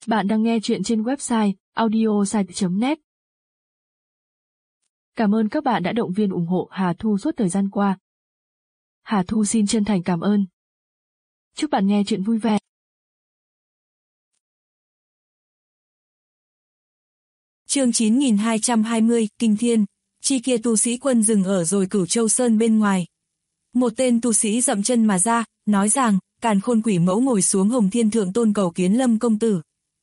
Bạn đang nghe chuyện trên website audiosite.net. Cảm ơn các bạn đã động viên ủng hộ Hà Thu suốt thời gian qua. Hà Thu xin chân thành cảm ơn. Chúc bạn nghe chuyện vui vẻ. Chương 9220, Kinh Thiên. Chi kia tu sĩ quân dừng ở rồi Cửu Châu Sơn bên ngoài. Một tên tu sĩ dậm chân mà ra, nói rằng, Càn Khôn Quỷ Mẫu ngồi xuống Hồng Thiên Thượng Tôn cầu kiến Lâm công tử.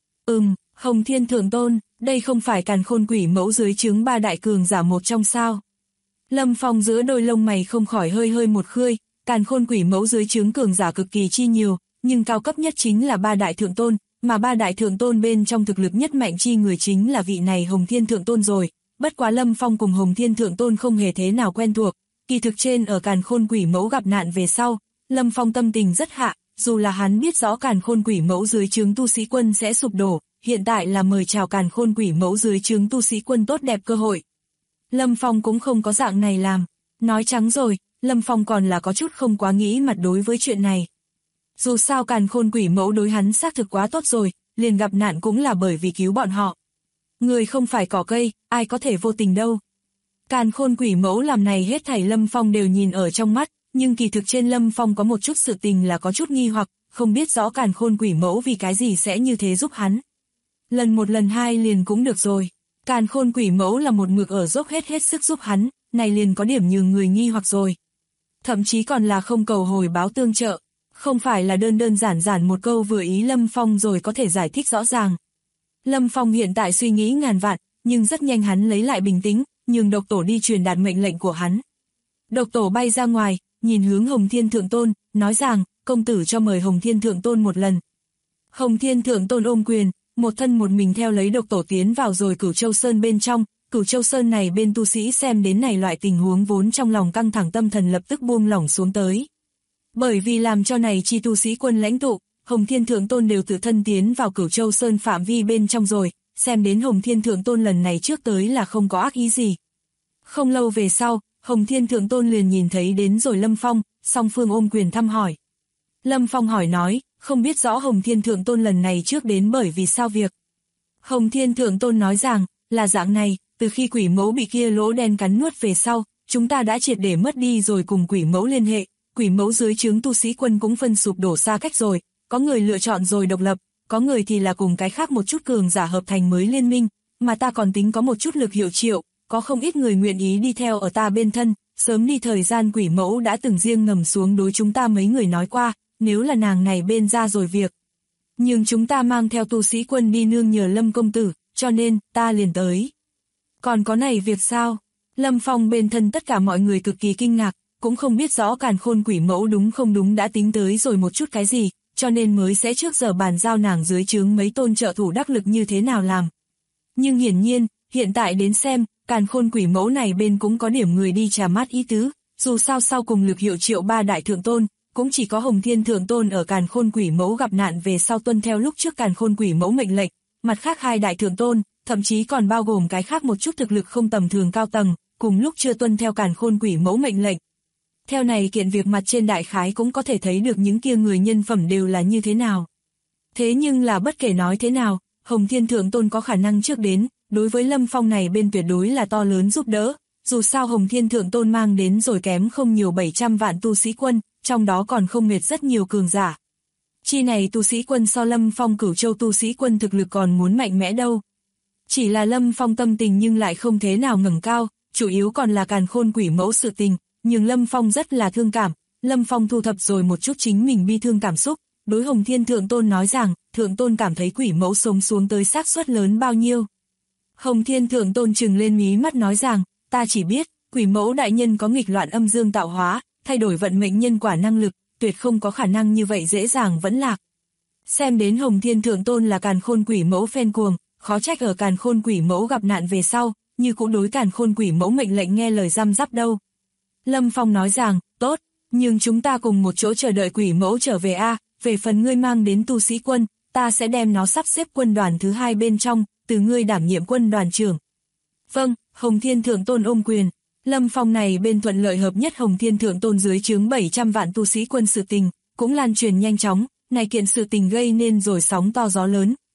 Hồng Thiên Thượng Tôn, đây không phải Càn Khôn Quỷ Mẫu dưới trướng ba đại cường giả một trong sao? Lâm Phong giữa đôi lông mày không khỏi hơi một khươi, Càn Khôn Quỷ Mẫu dưới trướng cường giả cực kỳ chi nhiều, nhưng cao cấp nhất chính là ba đại thượng tôn, mà ba đại thượng tôn bên trong thực lực nhất mạnh chi người chính là vị này Hồng Thiên Thượng Tôn rồi. Bất quá Lâm Phong cùng Hồng Thiên Thượng Tôn không hề thế nào quen thuộc, kỳ thực trên ở Càn Khôn Quỷ Mẫu gặp nạn về sau, Lâm Phong tâm tình rất hạ, dù là hắn biết rõ Càn Khôn Quỷ Mẫu dưới trướng tu sĩ quân sẽ sụp đổ, hiện tại là mời chào Càn Khôn Quỷ Mẫu dưới trướng tu sĩ quân tốt đẹp cơ hội. Lâm Phong cũng không có dạng này làm, nói trắng rồi, Lâm Phong còn là có chút không quá nghĩ mặt đối với chuyện này. Dù sao Càn Khôn Quỷ Mẫu đối hắn xác thực quá tốt rồi, liền gặp nạn cũng là bởi vì cứu bọn họ. Người không phải cỏ cây, ai có thể vô tình đâu. Càn Khôn Quỷ Mẫu làm này hết thảy Lâm Phong đều nhìn ở trong mắt, nhưng kỳ thực trên Lâm Phong có một chút sự tình là có chút nghi hoặc, không biết rõ Càn Khôn Quỷ Mẫu vì cái gì sẽ như thế giúp hắn. Lần một lần hai liền cũng được rồi. Càn Khôn Quỷ Mẫu là một mực ở dốc hết sức giúp hắn, này liền có điểm nhường người nghi hoặc rồi. Thậm chí còn là không cầu hồi báo tương trợ, không phải là đơn giản một câu vừa ý Lâm Phong rồi có thể giải thích rõ ràng. Lâm Phong hiện tại suy nghĩ ngàn vạn, nhưng rất nhanh hắn lấy lại bình tĩnh, nhường Độc Tổ đi truyền đạt mệnh lệnh của hắn. Độc Tổ bay ra ngoài, nhìn hướng Hồng Thiên Thượng Tôn, nói rằng, công tử cho mời Hồng Thiên Thượng Tôn một lần. Hồng Thiên Thượng Tôn ôm quyền, một thân một mình theo lấy Độc Tổ tiến vào rồi Cửu Châu Sơn bên trong. Cửu Châu Sơn này bên tu sĩ xem đến này loại tình huống vốn trong lòng căng thẳng tâm thần lập tức buông lỏng xuống tới. Bởi vì làm cho này chi tu sĩ quân lãnh tụ, Hồng Thiên Thượng Tôn đều tự thân tiến vào Cửu Châu Sơn phạm vi bên trong rồi, xem đến Hồng Thiên Thượng Tôn lần này trước tới là không có ác ý gì. Không lâu về sau, Hồng Thiên Thượng Tôn liền nhìn thấy đến rồi Lâm Phong, song phương ôm quyền thăm hỏi. Lâm Phong hỏi nói, không biết rõ Hồng Thiên Thượng Tôn lần này trước đến bởi vì sao việc. Hồng Thiên Thượng Tôn nói rằng, là dạng này, từ khi Quỷ Mẫu bị kia lỗ đen cắn nuốt về sau, chúng ta đã triệt để mất đi rồi cùng Quỷ Mẫu liên hệ, Quỷ Mẫu dưới trướng tu sĩ quân cũng phân sụp đổ xa cách rồi, có người lựa chọn rồi độc lập, có người thì là cùng cái khác một chút cường giả hợp thành mới liên minh, mà ta còn tính có một chút lực hiệu triệu, có không ít người nguyện ý đi theo ở ta bên thân, sớm đi thời gian Quỷ Mẫu đã từng riêng ngầm xuống đối chúng ta mấy người nói qua, nếu là nàng này bên ra rồi việc. Nhưng chúng ta mang theo tu sĩ quân đi nương nhờ Lâm công tử, cho nên, ta liền tới. Còn có này việc sao? Lâm Phong bên thân tất cả mọi người cực kỳ kinh ngạc, cũng không biết rõ Càn Khôn Quỷ Mẫu đúng không đúng đã tính tới rồi một chút cái gì, cho nên mới sẽ trước giờ bàn giao nàng dưới trướng mấy tôn trợ thủ đắc lực như thế nào làm. Nhưng hiển nhiên, hiện tại đến xem, Càn Khôn Quỷ Mẫu này bên cũng có điểm người đi trà mát ý tứ, dù sao sau cùng lực hiệu triệu ba đại thượng tôn, cũng chỉ có Hồng Thiên Thượng Tôn ở Càn Khôn Quỷ Mẫu gặp nạn về sau tuân theo lúc trước Càn Khôn Quỷ Mẫu mệnh lệnh, mặt khác hai đại thượng tôn, thậm chí còn bao gồm cái khác một chút thực lực không tầm thường cao tầng, cùng lúc chưa tuân theo Càn Khôn Quỷ Mẫu mệnh lệnh. Theo này kiện việc mặt trên đại khái cũng có thể thấy được những kia người nhân phẩm đều là như thế nào. Thế nhưng là bất kể nói thế nào, Hồng Thiên Thượng Tôn có khả năng trước đến, đối với Lâm Phong này bên tuyệt đối là to lớn giúp đỡ, dù sao Hồng Thiên Thượng Tôn mang đến rồi kém không nhiều 700 vạn tu sĩ quân, trong đó còn không mệt rất nhiều cường giả. Chi này tu sĩ quân so Lâm Phong Cửu Châu tu sĩ quân thực lực còn muốn mạnh mẽ đâu. Chỉ là Lâm Phong tâm tình nhưng lại không thế nào ngẩng cao, chủ yếu còn là Càn Khôn Quỷ Mẫu sự tình, nhưng Lâm Phong rất là thương cảm, Lâm Phong thu thập rồi một chút chính mình bi thương cảm xúc, đối Hồng Thiên Thượng Tôn nói rằng, Thượng Tôn cảm thấy Quỷ Mẫu sống xuống tới xác suất lớn bao nhiêu. Hồng Thiên Thượng Tôn trừng lên mí mắt nói rằng, ta chỉ biết, Quỷ Mẫu đại nhân có nghịch loạn âm dương tạo hóa, thay đổi vận mệnh nhân quả năng lực, tuyệt không có khả năng như vậy dễ dàng vẫn lạc. Xem đến Hồng Thiên Thượng Tôn là Càn Khôn Quỷ Mẫu phen cuồng, khó trách ở Càn Khôn Quỷ Mẫu gặp nạn về sau, như cũng đối Càn Khôn Quỷ Mẫu mệnh lệnh nghe lời răm rắp đâu. Lâm Phong nói rằng, tốt, nhưng chúng ta cùng một chỗ chờ đợi Quỷ Mẫu trở về a. Về phần ngươi mang đến tu sĩ quân, ta sẽ đem nó sắp xếp quân đoàn thứ hai bên trong, từ ngươi đảm nhiệm quân đoàn trưởng. Vâng, Hồng Thiên Thượng Tôn ôm quyền. Lâm Phong này bên thuận lợi hợp nhất Hồng Thiên Thượng Tôn dưới trướng 700 vạn tu sĩ quân sự tình, cũng lan truyền nhanh chóng, này kiện sự tình gây nên rồi sóng to gió lớn,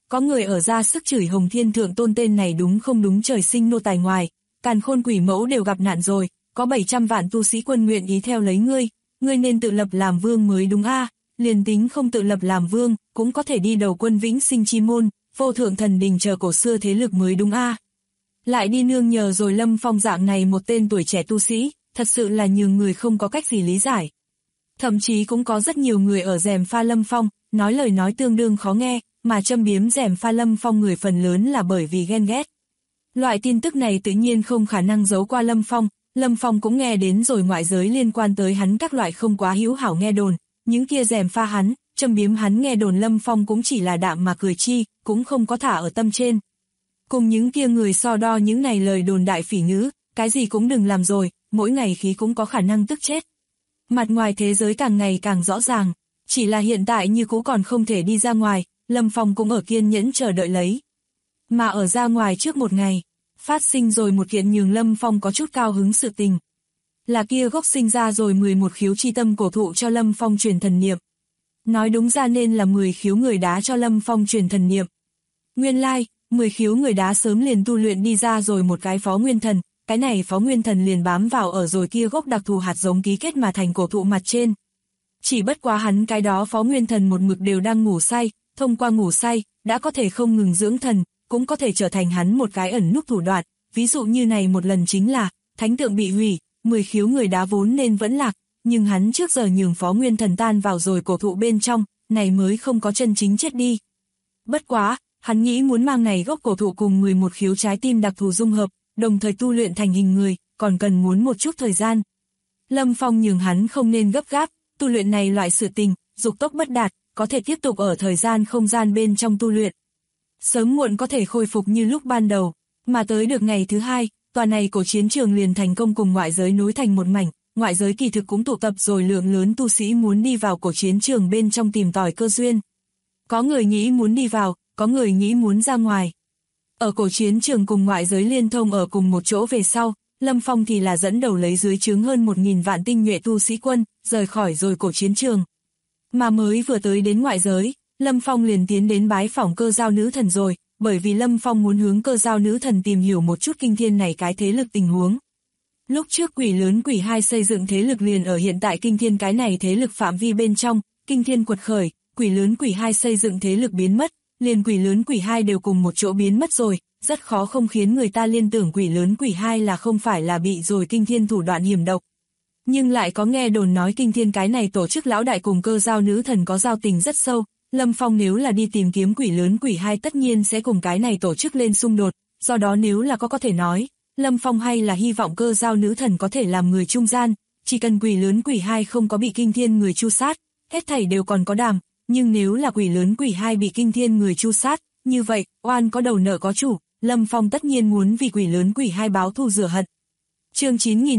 có người ở ra sức chửi Hồng Thiên Thượng Tôn tên này đúng không đúng trời sinh nô tài ngoài, càn khôn quỷ mẫu đều gặp nạn rồi, có 700 vạn tu sĩ quân nguyện ý theo lấy ngươi nên tự lập làm vương mới đúng a. Liền tính không tự lập làm vương, cũng có thể đi đầu quân vĩnh sinh chi môn, vô thượng thần đình chờ cổ xưa thế lực mới đúng a. Lại đi nương nhờ rồi Lâm Phong dạng này một tên tuổi trẻ tu sĩ, thật sự là nhường người không có cách gì lý giải. Thậm chí cũng có rất nhiều người ở gièm pha Lâm Phong, nói lời nói tương đương khó nghe, mà châm biếm gièm pha Lâm Phong người phần lớn là bởi vì ghen ghét. Loại tin tức này tự nhiên không khả năng giấu qua Lâm Phong cũng nghe đến rồi ngoại giới liên quan tới hắn các loại không quá hữu hảo nghe đồn, những kia gièm pha hắn, châm biếm hắn nghe đồn Lâm Phong cũng chỉ là đạm mà cười chi, cũng không có thả ở tâm trên. Cùng những kia người so đo những này lời đồn đại phỉ ngữ, cái gì cũng đừng làm rồi, mỗi ngày khí cũng có khả năng tức chết. Mặt ngoài thế giới càng ngày càng rõ ràng, chỉ là hiện tại như cũ còn không thể đi ra ngoài, Lâm Phong cũng ở kiên nhẫn chờ đợi lấy. Mà ở ra ngoài trước một ngày, phát sinh rồi một kiện nhường Lâm Phong có chút cao hứng sự tình. Là kia gốc sinh ra rồi 11 khiếu chi tâm cổ thụ cho Lâm Phong truyền thần niệm. Nói đúng ra nên là 10 khiếu người đá cho Lâm Phong truyền thần niệm. Nguyên lai, 10 khiếu người đá sớm liền tu luyện đi ra rồi một cái phó nguyên thần, cái này phó nguyên thần liền bám vào ở rồi kia gốc đặc thù hạt giống ký kết mà thành cổ thụ mặt trên. Chỉ bất quá hắn cái đó phó nguyên thần một mực đều đang ngủ say, thông qua ngủ say, đã có thể không ngừng dưỡng thần, cũng có thể trở thành hắn một cái ẩn núp thủ đoạn, ví dụ như này một lần chính là, thánh tượng bị hủy, 10 khiếu người đá vốn nên vẫn lạc, nhưng hắn trước giờ nhường phó nguyên thần tan vào rồi cổ thụ bên trong, này mới không có chân chính chết đi. Bất quá, hắn nghĩ muốn mang này gốc cổ thụ cùng 11 khiếu trái tim đặc thù dung hợp, đồng thời tu luyện thành hình người, còn cần muốn một chút thời gian. Lâm Phong nhường hắn không nên gấp gáp, tu luyện này loại sự tình, dục tốc bất đạt, có thể tiếp tục ở thời gian không gian bên trong tu luyện. Sớm muộn có thể khôi phục như lúc ban đầu, mà tới được ngày thứ hai, tòa này cổ chiến trường liền thành công cùng ngoại giới nối thành một mảnh, ngoại giới kỳ thực cũng tụ tập rồi lượng lớn tu sĩ muốn đi vào cổ chiến trường bên trong tìm tòi cơ duyên. Có người nghĩ muốn đi vào, có người nghĩ muốn ra ngoài. Ở cổ chiến trường cùng ngoại giới liên thông ở cùng một chỗ về sau, Lâm Phong thì là dẫn đầu lấy dưới trướng hơn 1000 vạn tinh nhuệ tu sĩ quân, rời khỏi rồi cổ chiến trường. Mà mới vừa tới đến ngoại giới, Lâm Phong liền tiến đến bái phỏng Cơ Dao nữ thần rồi, bởi vì Lâm Phong muốn hướng Cơ Dao nữ thần tìm hiểu một chút kinh thiên này cái thế lực tình huống. Lúc trước quỷ lớn quỷ hai xây dựng thế lực liền ở hiện tại kinh thiên cái này thế lực phạm vi bên trong, kinh thiên quật khởi, quỷ lớn quỷ hai xây dựng thế lực biến mất, liền quỷ lớn quỷ hai đều cùng một chỗ biến mất rồi, rất khó không khiến người ta liên tưởng quỷ lớn quỷ hai là không phải là bị rồi kinh thiên thủ đoạn hiểm độc. Nhưng lại có nghe đồn nói kinh thiên cái này tổ chức lão đại cùng Cơ Dao nữ thần có giao tình rất sâu, Lâm Phong nếu là đi tìm kiếm quỷ lớn quỷ hai tất nhiên sẽ cùng cái này tổ chức lên xung đột, do đó nếu là có thể nói, Lâm Phong hay là hy vọng Cơ Dao nữ thần có thể làm người trung gian, chỉ cần quỷ lớn quỷ hai không có bị kinh thiên người tru sát, hết thảy đều còn có đàm, nhưng nếu là quỷ lớn quỷ hai bị kinh thiên người tru sát, như vậy, oan có đầu nợ có chủ, Lâm Phong tất nhiên muốn vì quỷ lớn quỷ hai báo thù rửa hận. Chương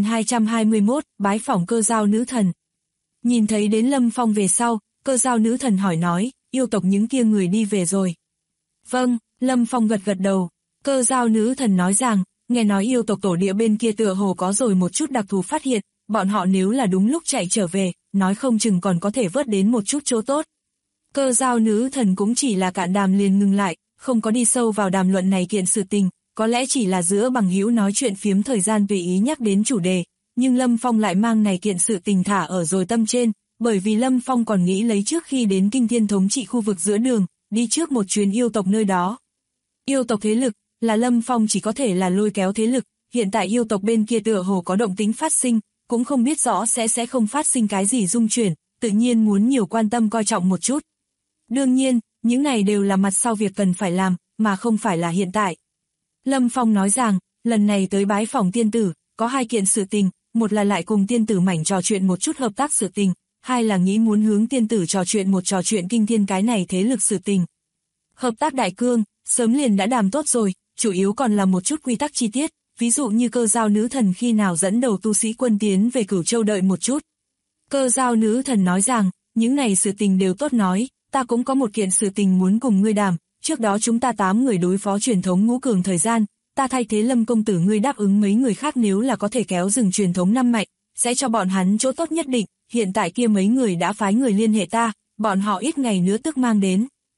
9221, bái phỏng Cơ Dao nữ thần. Nhìn thấy đến Lâm Phong về sau, Cơ Dao nữ thần hỏi nói, yêu tộc những kia người đi về rồi. Vâng, Lâm Phong gật gật đầu. Cơ Dao nữ thần nói rằng, nghe nói yêu tộc tổ địa bên kia tựa hồ có rồi một chút đặc thù phát hiện, bọn họ nếu là đúng lúc chạy trở về, nói không chừng còn có thể vớt đến một chút chỗ tốt. Cơ Dao nữ thần cũng chỉ là cạn đàm liền ngừng lại, không có đi sâu vào đàm luận này kiện sự tình, có lẽ chỉ là giữa bằng hữu nói chuyện phiếm thời gian tùy ý nhắc đến chủ đề, nhưng Lâm Phong lại mang này kiện sự tình thả ở rồi tâm trên, bởi vì Lâm Phong còn nghĩ lấy trước khi đến kinh thiên thống trị khu vực giữa đường, đi trước một chuyến yêu tộc nơi đó. Yêu tộc thế lực, là Lâm Phong chỉ có thể là lôi kéo thế lực, hiện tại yêu tộc bên kia tựa hồ có động tĩnh phát sinh, cũng không biết rõ sẽ không phát sinh cái gì dung chuyển, tự nhiên muốn nhiều quan tâm coi trọng một chút. Đương nhiên, những này đều là mặt sau việc cần phải làm, mà không phải là hiện tại. Lâm Phong nói rằng, lần này tới bái phỏng tiên tử, có hai kiện sự tình, một là lại cùng tiên tử mảnh trò chuyện một chút hợp tác sự tình, hai là nghĩ muốn hướng tiên tử trò chuyện kinh thiên cái này thế lực sự tình. Hợp tác đại cương, sớm liền đã đàm tốt rồi, chủ yếu còn là một chút quy tắc chi tiết, ví dụ như Cơ Dao nữ thần khi nào dẫn đầu tu sĩ quân tiến về Cửu Châu đợi một chút. Cơ Dao nữ thần nói rằng, những này sự tình đều tốt nói, ta cũng có một kiện sự tình muốn cùng ngươi đàm, trước đó chúng ta 8 người đối phó truyền thống ngũ cường thời gian, ta thay thế Lâm công tử ngươi đáp ứng mấy người khác nếu là có thể kéo dừng truyền thống năm mạnh, sẽ cho bọn hắn chỗ tốt nhất định, hiện tại kia mấy người đã phái người liên hệ ta, bọn họ ít ngày nữa tức mang đến.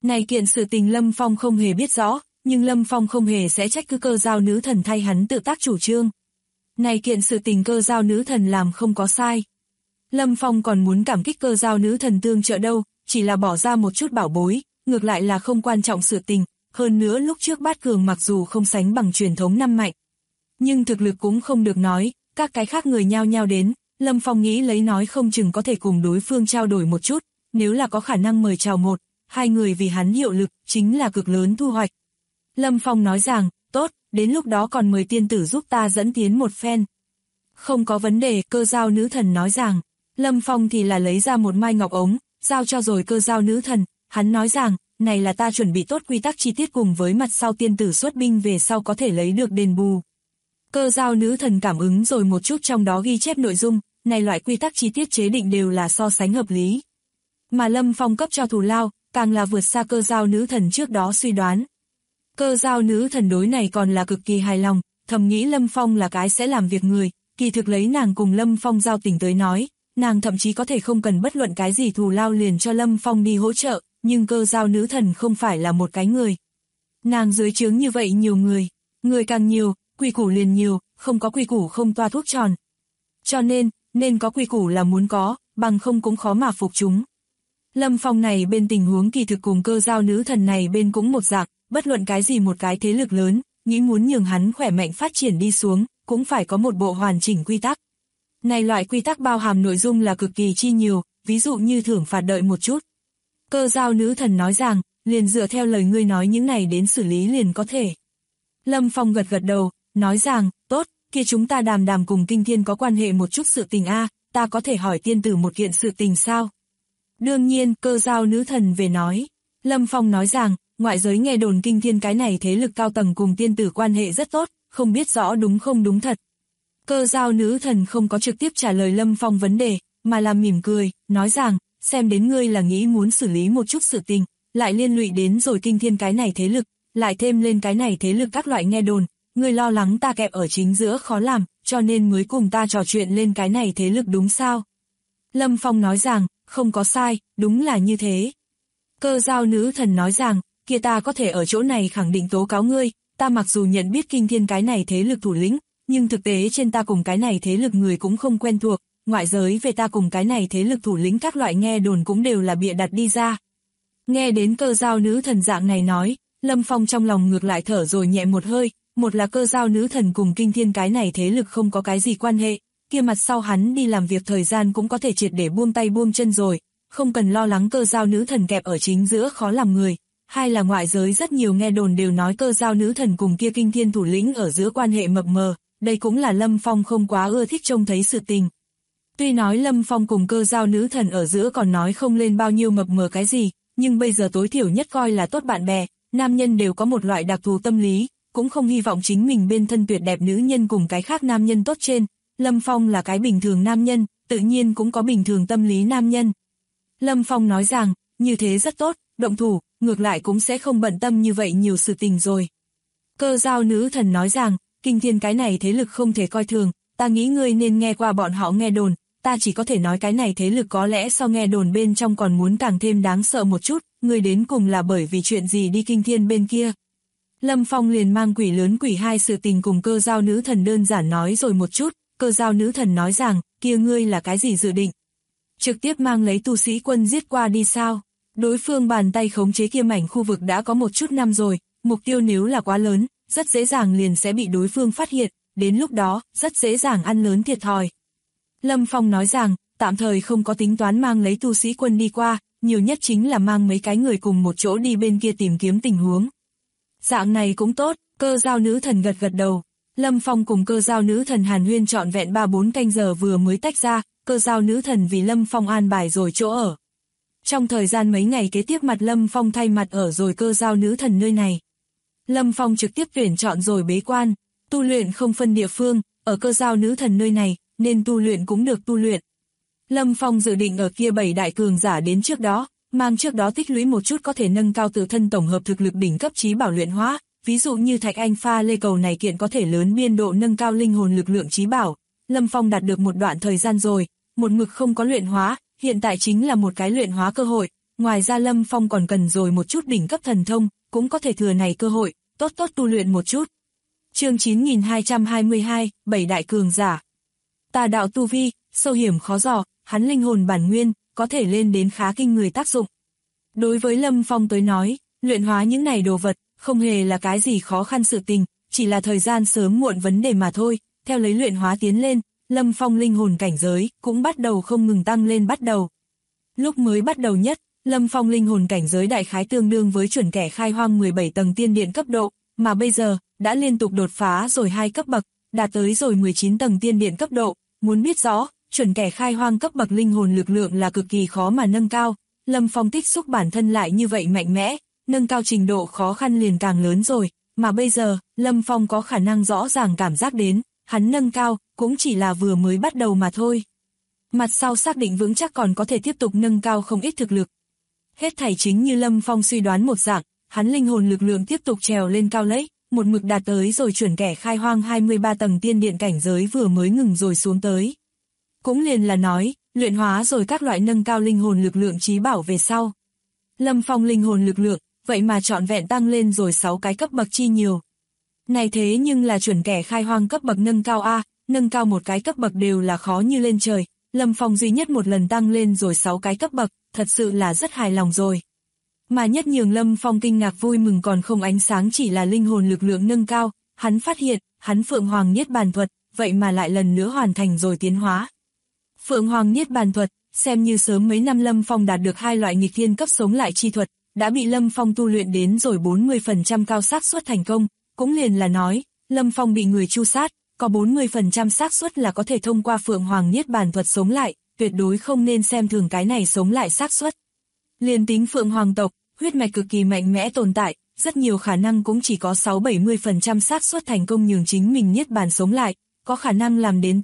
Này kiện sự tình Lâm Phong không hề biết rõ, nhưng Lâm Phong không hề sẽ trách cứ Cơ Dao nữ thần thay hắn tự tác chủ trương. Này kiện sự tình Cơ Dao nữ thần làm không có sai. Lâm Phong còn muốn cảm kích Cơ Dao nữ thần tương trợ đâu, chỉ là bỏ ra một chút bảo bối, ngược lại là không quan trọng sự tình, hơn nữa lúc trước Bát Cường mặc dù không sánh bằng truyền thống năm mạnh. Nhưng thực lực cũng không được nói, các cái khác người nhao nhao đến, Lâm Phong nghĩ lấy nói không chừng có thể cùng đối phương trao đổi một chút, nếu là có khả năng mời chào một, hai người vì hắn hiệu lực, chính là cực lớn thu hoạch. Lâm Phong nói rằng, tốt, đến lúc đó còn mời tiên tử giúp ta dẫn tiến một phen. Không có vấn đề, Cơ Dao nữ thần nói rằng, Lâm Phong thì là lấy ra một mai ngọc ống, giao cho rồi Cơ Dao nữ thần, hắn nói rằng, này là ta chuẩn bị tốt quy tắc chi tiết cùng với mặt sau tiên tử xuất binh về sau có thể lấy được đền bù. Cơ Dao nữ thần cảm ứng rồi một chút trong đó ghi chép nội dung, này loại quy tắc chi tiết chế định đều là so sánh hợp lý. Mà Lâm Phong cấp cho thù lao, càng là vượt xa Cơ Dao nữ thần trước đó suy đoán. Cơ Dao nữ thần đối này còn là cực kỳ hài lòng, thầm nghĩ Lâm Phong là cái sẽ làm việc người, kỳ thực lấy nàng cùng Lâm Phong giao tình tới nói, nàng thậm chí có thể không cần bất luận cái gì thù lao liền cho Lâm Phong đi hỗ trợ, nhưng Cơ Dao nữ thần không phải là một cái người. Nàng dưới trướng như vậy nhiều người càng nhiều, quy củ liền nhiều, không có quy củ không toa thuốc tròn. Cho nên có quy củ là muốn có, bằng không cũng khó mà phục chúng. Lâm Phong này bên tình huống kỳ thực cùng Cơ Dao nữ thần này bên cũng một dạng, bất luận cái gì một cái thế lực lớn, nghĩ muốn nhường hắn khỏe mạnh phát triển đi xuống, cũng phải có một bộ hoàn chỉnh quy tắc. Này loại quy tắc bao hàm nội dung là cực kỳ chi nhiều, ví dụ như thưởng phạt đợi một chút. Cơ Dao nữ thần nói rằng, liền dựa theo lời ngươi nói những này đến xử lý liền có thể. Lâm Phong gật gật đầu, nói rằng, tốt, kia chúng ta đàm cùng Kinh Thiên có quan hệ một chút sự tình a, ta có thể hỏi tiên tử một kiện sự tình sao? Đương nhiên, Cơ Dao nữ thần về nói. Lâm Phong nói rằng, ngoại giới nghe đồn Kinh Thiên cái này thế lực cao tầng cùng tiên tử quan hệ rất tốt, không biết rõ đúng không đúng thật. Cơ Dao nữ thần không có trực tiếp trả lời Lâm Phong vấn đề, mà là mỉm cười, nói rằng, xem đến ngươi là nghĩ muốn xử lý một chút sự tình, lại liên lụy đến rồi Kinh Thiên cái này thế lực, lại thêm lên cái này thế lực các loại nghe đồn, ngươi lo lắng ta kẹp ở chính giữa khó làm, cho nên mới cùng ta trò chuyện lên cái này thế lực đúng sao? Lâm Phong nói rằng, không có sai, đúng là như thế. Cơ Dao nữ thần nói rằng, kia ta có thể ở chỗ này khẳng định tố cáo ngươi, ta mặc dù nhận biết Kinh Thiên cái này thế lực thủ lĩnh, nhưng thực tế trên ta cùng cái này thế lực người cũng không quen thuộc, ngoại giới về ta cùng cái này thế lực thủ lĩnh các loại nghe đồn cũng đều là bịa đặt đi ra. Nghe đến Cơ Dao nữ thần dạng này nói, Lâm Phong trong lòng ngược lại thở rồi nhẹ một hơi, một là Cơ Dao nữ thần cùng Kinh Thiên cái này thế lực không có cái gì quan hệ, kia mặt sau hắn đi làm việc thời gian cũng có thể triệt để buông tay buông chân rồi, không cần lo lắng Cơ Dao nữ thần kẹp ở chính giữa khó làm người. Hai là ngoại giới rất nhiều nghe đồn đều nói Cơ Dao nữ thần cùng kia Kinh Thiên thủ lĩnh ở giữa quan hệ mập mờ, đây cũng là Lâm Phong không quá ưa thích trông thấy sự tình. Tuy nói Lâm Phong cùng Cơ Dao nữ thần ở giữa còn nói không lên bao nhiêu mập mờ cái gì, nhưng bây giờ tối thiểu nhất coi là tốt bạn bè, nam nhân đều có một loại đặc thù tâm lý, cũng không hy vọng chính mình bên thân tuyệt đẹp nữ nhân cùng cái khác nam nhân tốt trên. Lâm Phong là cái bình thường nam nhân, tự nhiên cũng có bình thường tâm lý nam nhân. Lâm Phong nói rằng, như thế rất tốt, động thủ, ngược lại cũng sẽ không bận tâm như vậy nhiều sự tình rồi. Cơ Dao nữ thần nói rằng, Kinh Thiên cái này thế lực không thể coi thường, ta nghĩ ngươi nên nghe qua bọn họ nghe đồn, ta chỉ có thể nói cái này thế lực có lẽ so nghe đồn bên trong còn muốn càng thêm đáng sợ một chút, ngươi đến cùng là bởi vì chuyện gì đi Kinh Thiên bên kia. Lâm Phong liền mang quỷ lớn quỷ hai sự tình cùng Cơ Dao nữ thần đơn giản nói rồi một chút, Cơ Dao nữ thần nói rằng, kia ngươi là cái gì dự định? Trực tiếp mang lấy tu sĩ quân giết qua đi sao? Đối phương bàn tay khống chế kia mảnh khu vực đã có một chút năm rồi, mục tiêu nếu là quá lớn, rất dễ dàng liền sẽ bị đối phương phát hiện, đến lúc đó, rất dễ dàng ăn lớn thiệt thòi. Lâm Phong nói rằng, tạm thời không có tính toán mang lấy tu sĩ quân đi qua, nhiều nhất chính là mang mấy cái người cùng một chỗ đi bên kia tìm kiếm tình huống. Dạng này cũng tốt, Cơ Dao nữ thần gật gật đầu. Lâm Phong cùng Cơ Dao nữ thần hàn huyên trọn vẹn 3-4 canh giờ vừa mới tách ra, Cơ Dao nữ thần vì Lâm Phong an bài rồi chỗ ở. Trong thời gian mấy ngày kế tiếp mặt Lâm Phong thay mặt ở rồi Cơ Dao nữ thần nơi này. Lâm Phong trực tiếp tuyển chọn rồi bế quan, tu luyện không phân địa phương, ở Cơ Dao nữ thần nơi này, nên tu luyện cũng được tu luyện. Lâm Phong dự định ở kia 7 đại cường giả đến trước đó, mang trước đó tích lũy một chút có thể nâng cao tự thân tổng hợp thực lực đỉnh cấp trí bảo luyện hóa, ví dụ như Thạch Anh Pha Lê Cầu này kiện có thể lớn biên độ nâng cao linh hồn lực lượng trí bảo. Lâm Phong đạt được một đoạn thời gian rồi, một mực không có luyện hóa, hiện tại chính là một cái luyện hóa cơ hội, ngoài ra Lâm Phong còn cần rồi một chút đỉnh cấp thần thông, cũng có thể thừa này cơ hội, tốt tu luyện một chút. Chương 9222, 7 đại cường giả. Tà đạo tu vi, sâu hiểm khó dò, hắn linh hồn bản nguyên, có thể lên đến khá kinh người tác dụng. Đối với Lâm Phong tới nói, luyện hóa những này đồ vật, không hề là cái gì khó khăn sự tình, chỉ là thời gian sớm muộn vấn đề mà thôi. Theo lấy luyện hóa tiến lên, Lâm Phong linh hồn cảnh giới cũng bắt đầu không ngừng tăng lên bắt đầu. Lúc mới bắt đầu nhất, Lâm Phong linh hồn cảnh giới đại khái tương đương với chuẩn kẻ khai hoang 17 tầng tiên điện cấp độ, mà bây giờ, đã liên tục đột phá rồi 2 cấp bậc, đạt tới rồi 19 tầng tiên điện cấp độ. Muốn biết rõ, chuẩn kẻ khai hoang cấp bậc linh hồn lực lượng là cực kỳ khó mà nâng cao, Lâm Phong tích xúc bản thân lại như vậy mạnh mẽ, nâng cao trình độ khó khăn liền càng lớn rồi, mà bây giờ, Lâm Phong có khả năng rõ ràng cảm giác đến, hắn nâng cao, cũng chỉ là vừa mới bắt đầu mà thôi. Mặt sau xác định vững chắc còn có thể tiếp tục nâng cao không ít thực lực. Hết thảy chính như Lâm Phong suy đoán một dạng, hắn linh hồn lực lượng tiếp tục trèo lên cao lấy, một mực đạt tới rồi chuẩn kẻ khai hoang 23 tầng tiên điện cảnh giới vừa mới ngừng rồi xuống tới. Cũng liền là nói, luyện hóa rồi các loại nâng cao linh hồn lực lượng trí bảo về sau. Lâm Phong linh hồn lực lượng, vậy mà trọn vẹn tăng lên rồi 6 cái cấp bậc chi nhiều. Này thế nhưng là chuẩn kẻ khai hoang cấp bậc nâng cao A, nâng cao một cái cấp bậc đều là khó như lên trời, Lâm Phong duy nhất một lần tăng lên rồi 6 cái cấp bậc, thật sự là rất hài lòng rồi. Mà nhất nhường Lâm Phong kinh ngạc vui mừng còn không ánh sáng chỉ là linh hồn lực lượng nâng cao, hắn phát hiện, hắn Phượng Hoàng Niết Bàn Thuật, vậy mà lại lần nữa hoàn thành rồi tiến hóa. Phượng Hoàng Niết Bàn Thuật, xem như sớm mấy năm Lâm Phong đạt được 2 loại nghịch thiên cấp sống lại chi thuật, đã bị Lâm Phong tu luyện đến rồi 40% cao xác suất thành công, cũng liền là nói, Lâm Phong bị người tru sát, có 40% xác suất là có thể thông qua Phượng Hoàng Niết Bàn Thuật sống lại, tuyệt đối không nên xem thường cái này sống lại xác suất. Liền tính Phượng Hoàng tộc, huyết mạch cực kỳ mạnh mẽ tồn tại, rất nhiều khả năng cũng chỉ có 6-70% xác suất thành công nhường chính mình Niết Bàn sống lại, có khả năng làm đến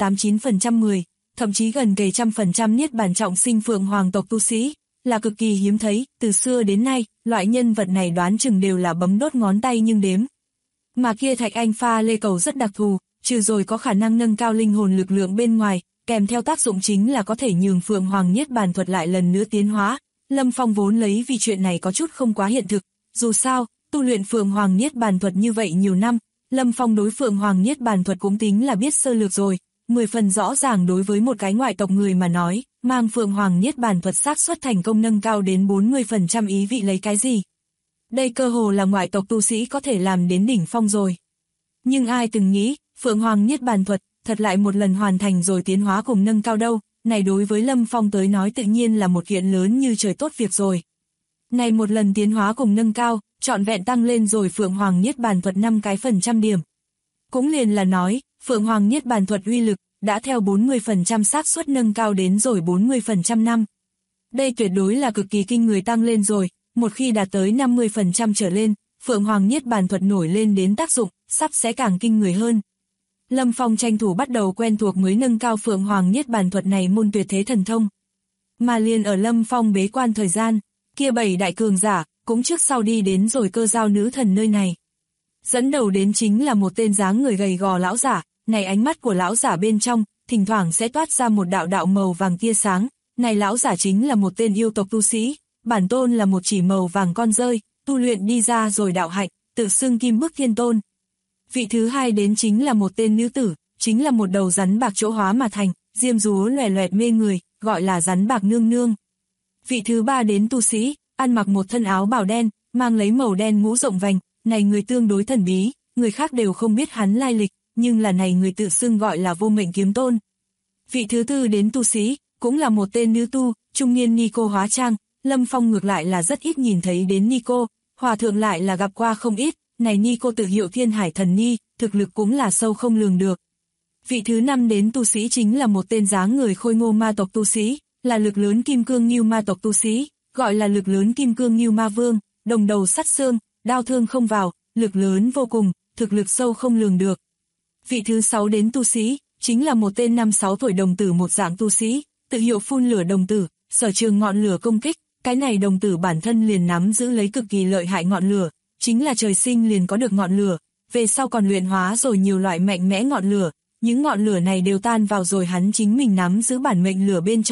89% thậm chí gần kề 100% Niết Bàn trọng sinh Phượng Hoàng tộc tu sĩ, là cực kỳ hiếm thấy, từ xưa đến nay, loại nhân vật này đoán chừng đều là bấm đốt ngón tay nhưng đếm. Mà kia Thạch Anh pha lê cầu rất đặc thù, trừ rồi có khả năng nâng cao linh hồn lực lượng bên ngoài, kèm theo tác dụng chính là có thể nhường Phượng Hoàng Niết Bàn Thuật lại lần nữa tiến hóa. Lâm Phong vốn lấy vì chuyện này có chút không quá hiện thực, dù sao, tu luyện Phượng Hoàng Niết Bàn Thuật như vậy nhiều năm, Lâm Phong đối Phượng Hoàng Niết Bàn Thuật cũng tính là biết sơ lược rồi, 10 phần rõ ràng đối với một cái ngoại tộc người mà nói, mang Phượng Hoàng Niết Bàn Thuật xác suất thành công nâng cao đến 40% ý vị lấy cái gì. Đây cơ hồ là ngoại tộc tu sĩ có thể làm đến đỉnh phong rồi. Nhưng ai từng nghĩ, Phượng Hoàng Niết Bàn Thuật, thật lại một lần hoàn thành rồi tiến hóa cùng nâng cao đâu, này đối với Lâm Phong tới nói tự nhiên là một kiện lớn như trời tốt việc rồi. Này một lần tiến hóa cùng nâng cao, trọn vẹn tăng lên rồi Phượng Hoàng Niết Bàn Thuật 5 cái % điểm. Cũng liền là nói, Phượng Hoàng Niết Bàn Thuật uy lực, đã theo 40% xác suất nâng cao đến rồi 40% năm. Đây tuyệt đối là cực kỳ kinh người tăng lên rồi, một khi đạt tới 50% trở lên, Phượng Hoàng Niết Bàn Thuật nổi lên đến tác dụng, sắp sẽ càng kinh người hơn. Lâm Phong tranh thủ bắt đầu quen thuộc mới nâng cao Phượng Hoàng Niết Bàn Thuật này môn tuyệt thế thần thông. Mà liền ở Lâm Phong bế quan thời gian, kia 7 đại cường giả, cũng trước sau đi đến rồi Cơ Dao nữ thần nơi này. Dẫn đầu đến chính là một tên dáng người gầy gò lão giả, này ánh mắt của lão giả bên trong, thỉnh thoảng sẽ toát ra một đạo đạo màu vàng tia sáng, này lão giả chính là một tên yêu tộc tu sĩ, bản tôn là một chỉ màu vàng con rơi, tu luyện đi ra rồi đạo hạnh, tự xưng Kim Bức Thiên Tôn. Vị thứ hai đến chính là một tên nữ tử, chính là một đầu rắn bạc chỗ hóa mà thành, diêm dúa loè loẹt mê người, gọi là rắn bạc nương nương. Vị thứ ba đến tu sĩ, ăn mặc một thân áo bào đen, mang lấy màu đen mũ rộng vành, này người tương đối thần bí, người khác đều không biết hắn lai lịch, nhưng là này người tự xưng gọi là Vô Mệnh Kiếm Tôn. Vị thứ tư đến tu sĩ, cũng là một tên nữ tu, trung niên Nico hóa trang, Lâm Phong ngược lại là rất ít nhìn thấy đến Nico, hòa thượng lại là gặp qua không ít, này Nico tự hiệu Thiên Hải Thần Ni, thực lực cũng là sâu không lường được. Vị thứ năm đến tu sĩ chính là một tên dáng người khôi ngô ma tộc tu sĩ, là lực lớn Kim Cương Ngưu ma tộc tu sĩ, gọi là lực lớn Kim Cương Ngưu ma vương, đồng đầu sắt xương, đao thương không vào, lực lớn vô cùng, thực lực sâu không lường được. Vị thứ 6 đến tu sĩ, chính là một tên 5-6 tuổi đồng tử một dạng tu sĩ, tự hiệu phun lửa đồng tử, sở trường ngọn lửa công kích, cái này đồng tử bản thân liền nắm giữ lấy cực kỳ lợi hại ngọn lửa, chính là trời sinh liền có được ngọn lửa, về sau còn luyện hóa rồi nhiều loại mạnh mẽ ngọn lửa, những ngọn lửa này đều tan vào rồi hắn chính mình nắm giữ bản mệnh lửa bên trong,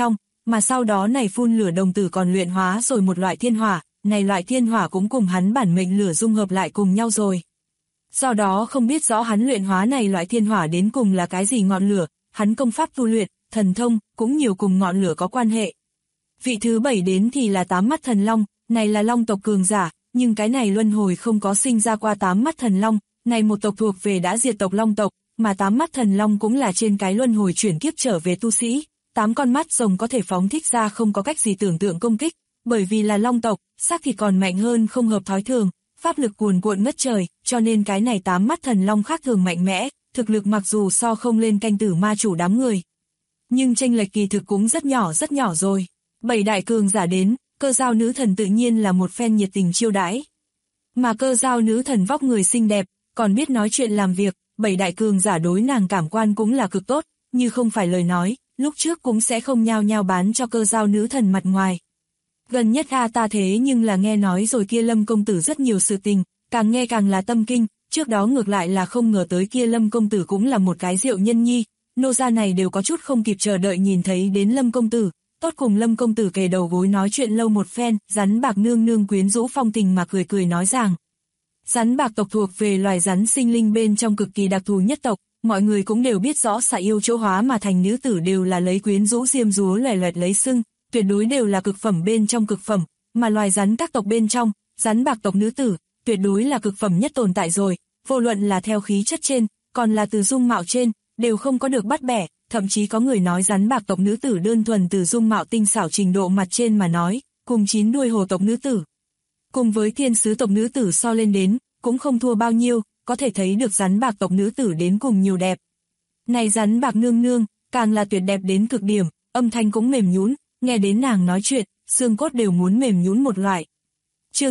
mà sau đó này phun lửa đồng tử còn luyện hóa rồi một loại thiên hỏa, này loại thiên hỏa cũng cùng hắn bản mệnh lửa dung hợp lại cùng nhau rồi. Do đó không biết rõ hắn luyện hóa này loại thiên hỏa đến cùng là cái gì ngọn lửa, hắn công pháp tu luyện, thần thông, cũng nhiều cùng ngọn lửa có quan hệ. Vị thứ 7 đến thì là 8 mắt thần long, này là long tộc cường giả, nhưng cái này luân hồi không có sinh ra qua 8 mắt thần long, này một tộc thuộc về đã diệt tộc long tộc, mà 8 mắt thần long cũng là trên cái luân hồi chuyển kiếp trở về tu sĩ, 8 con mắt rồng có thể phóng thích ra không có cách gì tưởng tượng công kích, bởi vì là long tộc, xác thì còn mạnh hơn không hợp thói thường, pháp lực cuồn cuộn ngất trời, cho nên cái này 8 mắt thần long khác thường mạnh mẽ, thực lực mặc dù so không lên canh tử ma chủ đám người. Nhưng chênh lệch kỳ thực cũng rất nhỏ rồi. 7 đại cường giả đến, Cơ Dao nữ thần tự nhiên là một phen nhiệt tình chiêu đãi. Mà Cơ Dao nữ thần vóc người xinh đẹp, còn biết nói chuyện làm việc, 7 đại cường giả đối nàng cảm quan cũng là cực tốt, như không phải lời nói, lúc trước cũng sẽ không nhao nhao bán cho Cơ Dao nữ thần mặt ngoài. Gần nhất ta thế nhưng là nghe nói rồi kia Lâm công tử rất nhiều sự tình, càng nghe càng là tâm kinh, trước đó ngược lại là không ngờ tới kia Lâm công tử cũng là một cái diệu nhân nhi, nô gia này đều có chút không kịp chờ đợi nhìn thấy đến Lâm công tử, tốt cùng Lâm công tử kề đầu gối nói chuyện lâu một phen, rắn bạc nương nương quyến rũ phong tình mà cười nói rằng. Rắn bạc tộc thuộc về loài rắn sinh linh bên trong cực kỳ đặc thù nhất tộc, mọi người cũng đều biết rõ xạ yêu chỗ hóa mà thành nữ tử đều là lấy quyến rũ diêm dúa loè loẹt lấy sưng, tuyệt đối đều là cực phẩm bên trong cực phẩm, mà loài rắn các tộc bên trong, rắn bạc tộc nữ tử, tuyệt đối là cực phẩm nhất tồn tại rồi, vô luận là theo khí chất trên, còn là từ dung mạo trên, đều không có được bắt bẻ, thậm chí có người nói rắn bạc tộc nữ tử đơn thuần từ dung mạo tinh xảo trình độ mặt trên mà nói, cùng 9 đuôi hổ tộc nữ tử. Cùng với thiên sứ tộc nữ tử so lên đến, cũng không thua bao nhiêu, có thể thấy được rắn bạc tộc nữ tử đến cùng nhiều đẹp. Này rắn bạc nương nương, càng là tuyệt đẹp đến cực điểm, âm thanh cũng mềm nhũn, nghe đến nàng nói chuyện, xương cốt đều muốn mềm nhũn một loại. Chương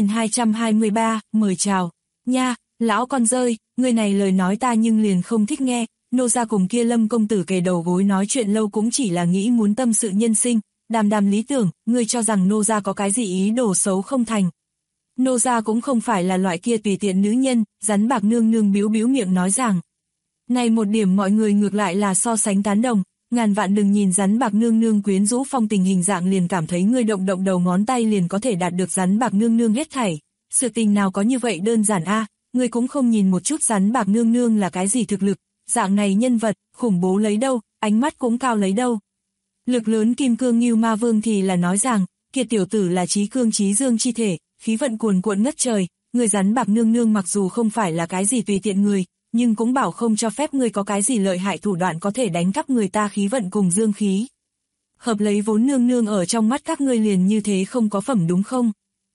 9223, mời chào. Nha, lão con rơi, người này lời nói ta nhưng liền không thích nghe, nô gia cùng kia Lâm công tử kề đầu gối nói chuyện lâu cũng chỉ là nghĩ muốn tâm sự nhân sinh, đàm lý tưởng, ngươi cho rằng nô gia có cái gì ý đồ xấu không thành. Nô gia cũng không phải là loại kia tùy tiện nữ nhân, rắn bạc nương nương biếu miệng nói rằng. Này một điểm mọi người ngược lại là so sánh tán đồng, ngàn vạn đừng nhìn rắn bạc nương nương quyến rũ phong tình hình dạng liền cảm thấy ngươi động đầu ngón tay liền có thể đạt được rắn bạc nương nương hết thảy. Sự tình nào có như vậy đơn giản ngươi cũng không nhìn một chút rắn bạc nương nương là cái gì thực lực, dạng này nhân vật, khủng bố lấy đâu, ánh mắt cũng cao lấy đâu. Lực lớn kim cương Ngưu Ma Vương thì là nói rằng, kia tiểu tử là trí cương trí dương chi thể, khí vận cuồn cuộn ngất trời, người rắn bạc nương nương mặc dù không phải là cái gì tùy tiện người, nhưng cũng bảo không cho phép ngươi có cái gì lợi hại thủ đoạn có thể đánh cắp người ta khí vận cùng dương khí. Hợp lấy vốn nương nương ở trong mắt các ngươi liền như thế không có phẩm đúng không?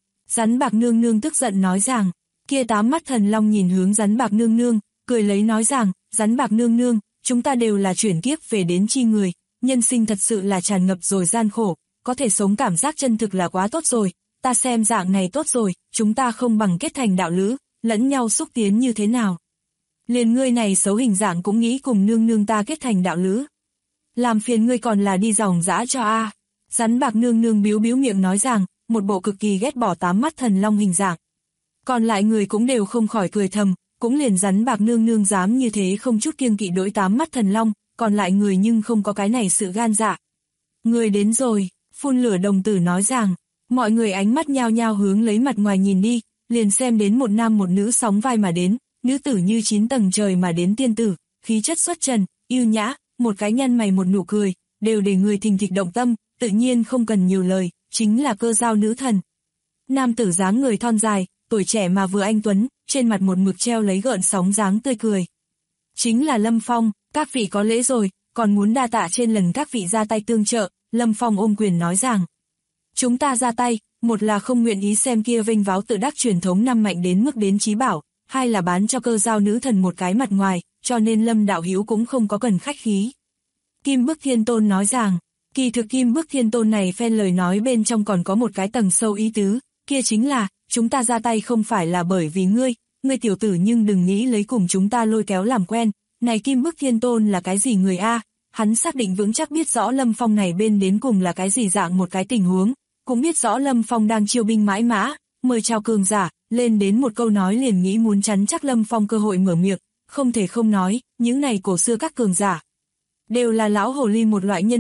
Rắn bạc nương nương tức giận nói rằng, kia 8 mắt thần long nhìn hướng rắn bạc nương nương, cười lấy nói rằng, rắn bạc nương nương, chúng ta đều là chuyển kiếp về đến chi người, nhân sinh thật sự là tràn ngập rồi gian khổ, có thể sống cảm giác chân thực là quá tốt rồi, ta xem dạng này tốt rồi, chúng ta không bằng kết thành đạo lữ, lẫn nhau xúc tiến như thế nào. Liền ngươi này xấu hình dạng cũng nghĩ cùng nương nương ta kết thành đạo lữ. Làm phiền ngươi còn là đi dòng dã cho Rắn bạc nương nương biếu miệng nói rằng, một bộ cực kỳ ghét bỏ 8 mắt thần long hình dạng. Còn lại người cũng đều không khỏi cười thầm, cũng liền rắn bạc nương nương dám như thế không chút kiêng kỵ đối 8 mắt thần long, còn lại người nhưng không có cái này sự gan dạ. Người đến rồi, phun lửa đồng tử nói rằng, mọi người ánh mắt nhao nhao hướng lấy mặt ngoài nhìn đi, liền xem đến một nam một nữ sóng vai mà đến, nữ tử như 9 tầng trời mà đến tiên tử, khí chất xuất trần, yêu nhã, một cái nhăn mày một nụ cười, đều để người thình thịch động tâm, tự nhiên không cần nhiều lời, chính là Cơ Dao nữ thần. Nam tử dáng người thon dài, tuổi trẻ mà vừa anh tuấn, trên mặt một mực treo lấy gợn sóng dáng tươi cười. Chính là Lâm Phong, các vị có lễ rồi, còn muốn đa tạ trên lần các vị ra tay tương trợ, Lâm Phong ôm quyền nói rằng. Chúng ta ra tay, một là không nguyện ý xem kia vênh váo tự đắc truyền thống năm mạnh đến mức đến chí bảo, hai là bán cho Cơ Dao nữ thần một cái mặt ngoài, cho nên Lâm đạo hữu cũng không có cần khách khí. Kim Bức Thiên Tôn nói rằng, kỳ thực Kim Bức Thiên Tôn này phen lời nói bên trong còn có một cái tầng sâu ý tứ, kia chính là, chúng ta ra tay không phải là bởi vì ngươi tiểu tử nhưng đừng nghĩ lấy cùng chúng ta lôi kéo làm quen, này Kim Bức Thiên Tôn là cái gì người hắn xác định vững chắc biết rõ Lâm Phong này bên đến cùng là cái gì dạng một cái tình huống, cũng biết rõ Lâm Phong đang chiêu binh mãi mã, mời chào cường giả, lên đến một câu nói liền nghĩ muốn chắn chắc Lâm Phong cơ hội mở miệng, không thể không nói, những này cổ xưa các cường giả đều là lão hồ ly một loại nhân vật,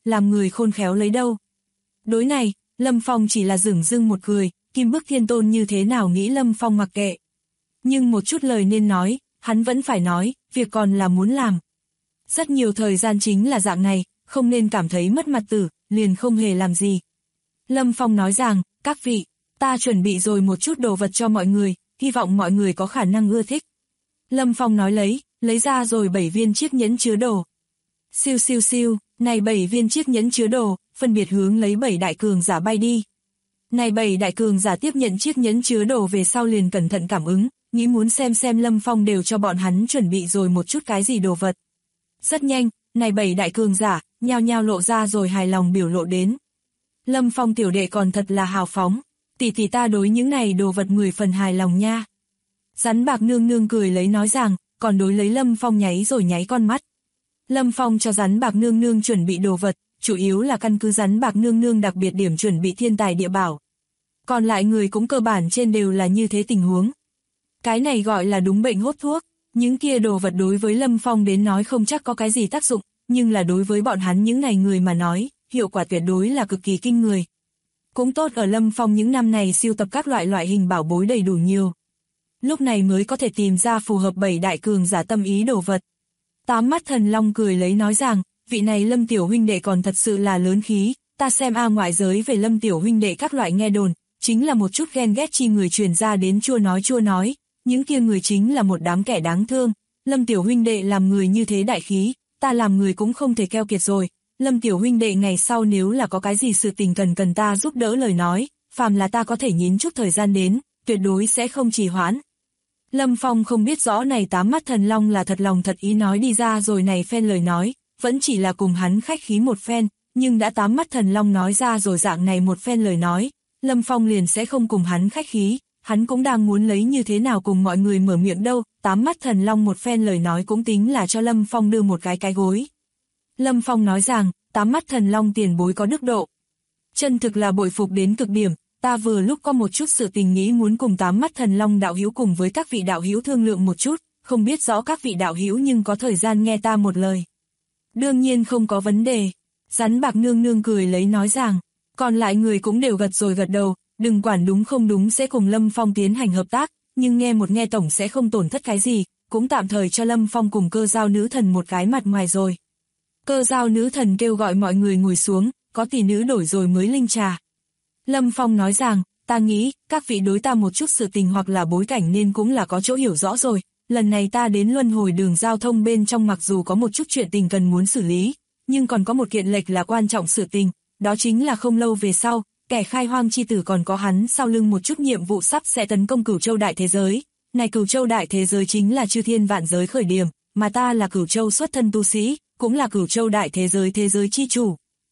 làm người khôn khéo lấy đâu. Đối này, Lâm Phong chỉ là dửng dưng một cười, Kim Bức Thiên Tôn như thế nào nghĩ Lâm Phong mặc kệ. Nhưng một chút lời nên nói, hắn vẫn phải nói, việc còn là muốn làm. Rất nhiều thời gian chính là dạng này, không nên cảm thấy mất mặt tử, liền không hề làm gì. Lâm Phong nói rằng, các vị, ta chuẩn bị rồi một chút đồ vật cho mọi người, hy vọng mọi người có khả năng ưa thích. Lâm Phong nói lấy ra rồi 7 viên chiếc nhẫn chứa đồ. Siêu siêu siêu, này 7 viên chiếc nhẫn chứa đồ, phân biệt hướng lấy 7 đại cường giả bay đi. Này 7 đại cường giả tiếp nhận chiếc nhẫn chứa đồ về sau liền cẩn thận cảm ứng, nghĩ muốn xem Lâm Phong đều cho bọn hắn chuẩn bị rồi một chút cái gì đồ vật. Rất nhanh, này 7 đại cường giả, nhao nhao lộ ra rồi hài lòng biểu lộ đến. Lâm Phong tiểu đệ còn thật là hào phóng, tỷ ta đối những này đồ vật 10 phần hài lòng nha. Rắn bạc nương nương cười lấy nói rằng, còn đối lấy Lâm Phong nháy rồi nháy con mắt. Lâm Phong cho rắn bạc nương nương chuẩn bị đồ vật, chủ yếu là căn cứ rắn bạc nương nương đặc biệt điểm chuẩn bị thiên tài địa bảo. Còn lại người cũng cơ bản trên đều là như thế tình huống. Cái này gọi là đúng bệnh hốt thuốc, những kia đồ vật đối với Lâm Phong đến nói không chắc có cái gì tác dụng, nhưng là đối với bọn hắn những này người mà nói, hiệu quả tuyệt đối là cực kỳ kinh người. Cũng tốt ở Lâm Phong những năm này siêu tập các loại hình bảo bối đầy đủ nhiều. Lúc này mới có thể tìm ra phù hợp 7 đại cường giả tâm ý đồ vật. Tám mắt thần long cười lấy nói rằng, vị này Lâm tiểu huynh đệ còn thật sự là lớn khí, ta xem ngoại giới về Lâm tiểu huynh đệ các loại nghe đồn, chính là một chút ghen ghét chi người truyền ra đến chua nói, những kia người chính là một đám kẻ đáng thương, Lâm tiểu huynh đệ làm người như thế đại khí, ta làm người cũng không thể keo kiệt rồi, Lâm tiểu huynh đệ ngày sau nếu là có cái gì sự tình cần ta giúp đỡ lời nói, phàm là ta có thể nhín chút thời gian đến, tuyệt đối sẽ không trì hoãn. Lâm Phong không biết rõ này tám mắt thần long là thật lòng thật ý nói đi ra rồi này phen lời nói, vẫn chỉ là cùng hắn khách khí một phen, nhưng đã tám mắt thần long nói ra rồi dạng này một phen lời nói, Lâm Phong liền sẽ không cùng hắn khách khí, hắn cũng đang muốn lấy như thế nào cùng mọi người mở miệng đâu, tám mắt thần long một phen lời nói cũng tính là cho Lâm Phong đưa một cái gối. Lâm Phong nói rằng, tám mắt thần long tiền bối có đức độ. Chân thực là bội phục đến cực điểm, ta vừa lúc có một chút sự tình nghĩ muốn cùng tám mắt thần long đạo hữu cùng với các vị đạo hữu thương lượng một chút, không biết rõ các vị đạo hữu nhưng có thời gian nghe ta một lời. Đương nhiên không có vấn đề. Rắn bạc nương nương cười lấy nói rằng, còn lại người cũng đều gật rồi gật đầu, đừng quản đúng không đúng sẽ cùng Lâm Phong tiến hành hợp tác, nhưng nghe tổng sẽ không tổn thất cái gì, cũng tạm thời cho Lâm Phong cùng Cơ Dao nữ thần một cái mặt ngoài rồi. Cơ Dao nữ thần kêu gọi mọi người ngồi xuống, có tỷ nữ đổi rồi mới linh trà. Lâm Phong nói rằng, ta nghĩ, các vị đối ta một chút sự tình hoặc là bối cảnh nên cũng là có chỗ hiểu rõ rồi, lần này ta đến luân hồi đường giao thông bên trong mặc dù có một chút chuyện tình cần muốn xử lý, nhưng còn có một kiện lệch là quan trọng sự tình, đó chính là không lâu về sau, kẻ khai hoang chi tử còn có hắn sau lưng một chút nhiệm vụ sắp sẽ tấn công Cửu Châu đại thế giới, này Cửu Châu đại thế giới chính là chư thiên vạn giới khởi điểm, mà ta là Cửu Châu xuất thân tu sĩ, cũng là Cửu Châu đại thế giới chi chủ.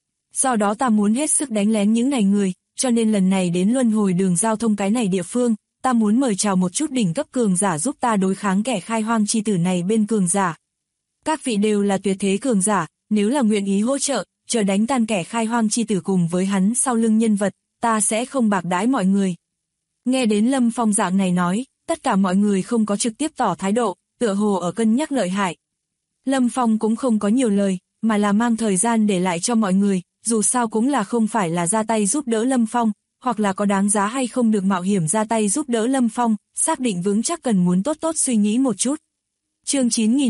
Do đó ta muốn hết sức đánh lén những này người, cho nên lần này đến luân hồi đường giao thông cái này địa phương, ta muốn mời chào một chút đỉnh cấp cường giả giúp ta đối kháng kẻ khai hoang chi tử này bên cường giả. Các vị đều là tuyệt thế cường giả, nếu là nguyện ý hỗ trợ, chờ đánh tan kẻ khai hoang chi tử cùng với hắn sau lưng nhân vật, ta sẽ không bạc đãi mọi người. Nghe đến Lâm Phong dạng này nói, tất cả mọi người không có trực tiếp tỏ thái độ, tựa hồ ở cân nhắc lợi hại. Lâm Phong cũng không có nhiều lời, mà là mang thời gian để lại cho mọi người, dù sao cũng là không phải là ra tay giúp đỡ Lâm Phong, hoặc là có đáng giá hay không được mạo hiểm ra tay giúp đỡ Lâm Phong, xác định vững chắc cần muốn tốt suy nghĩ một chút. Chương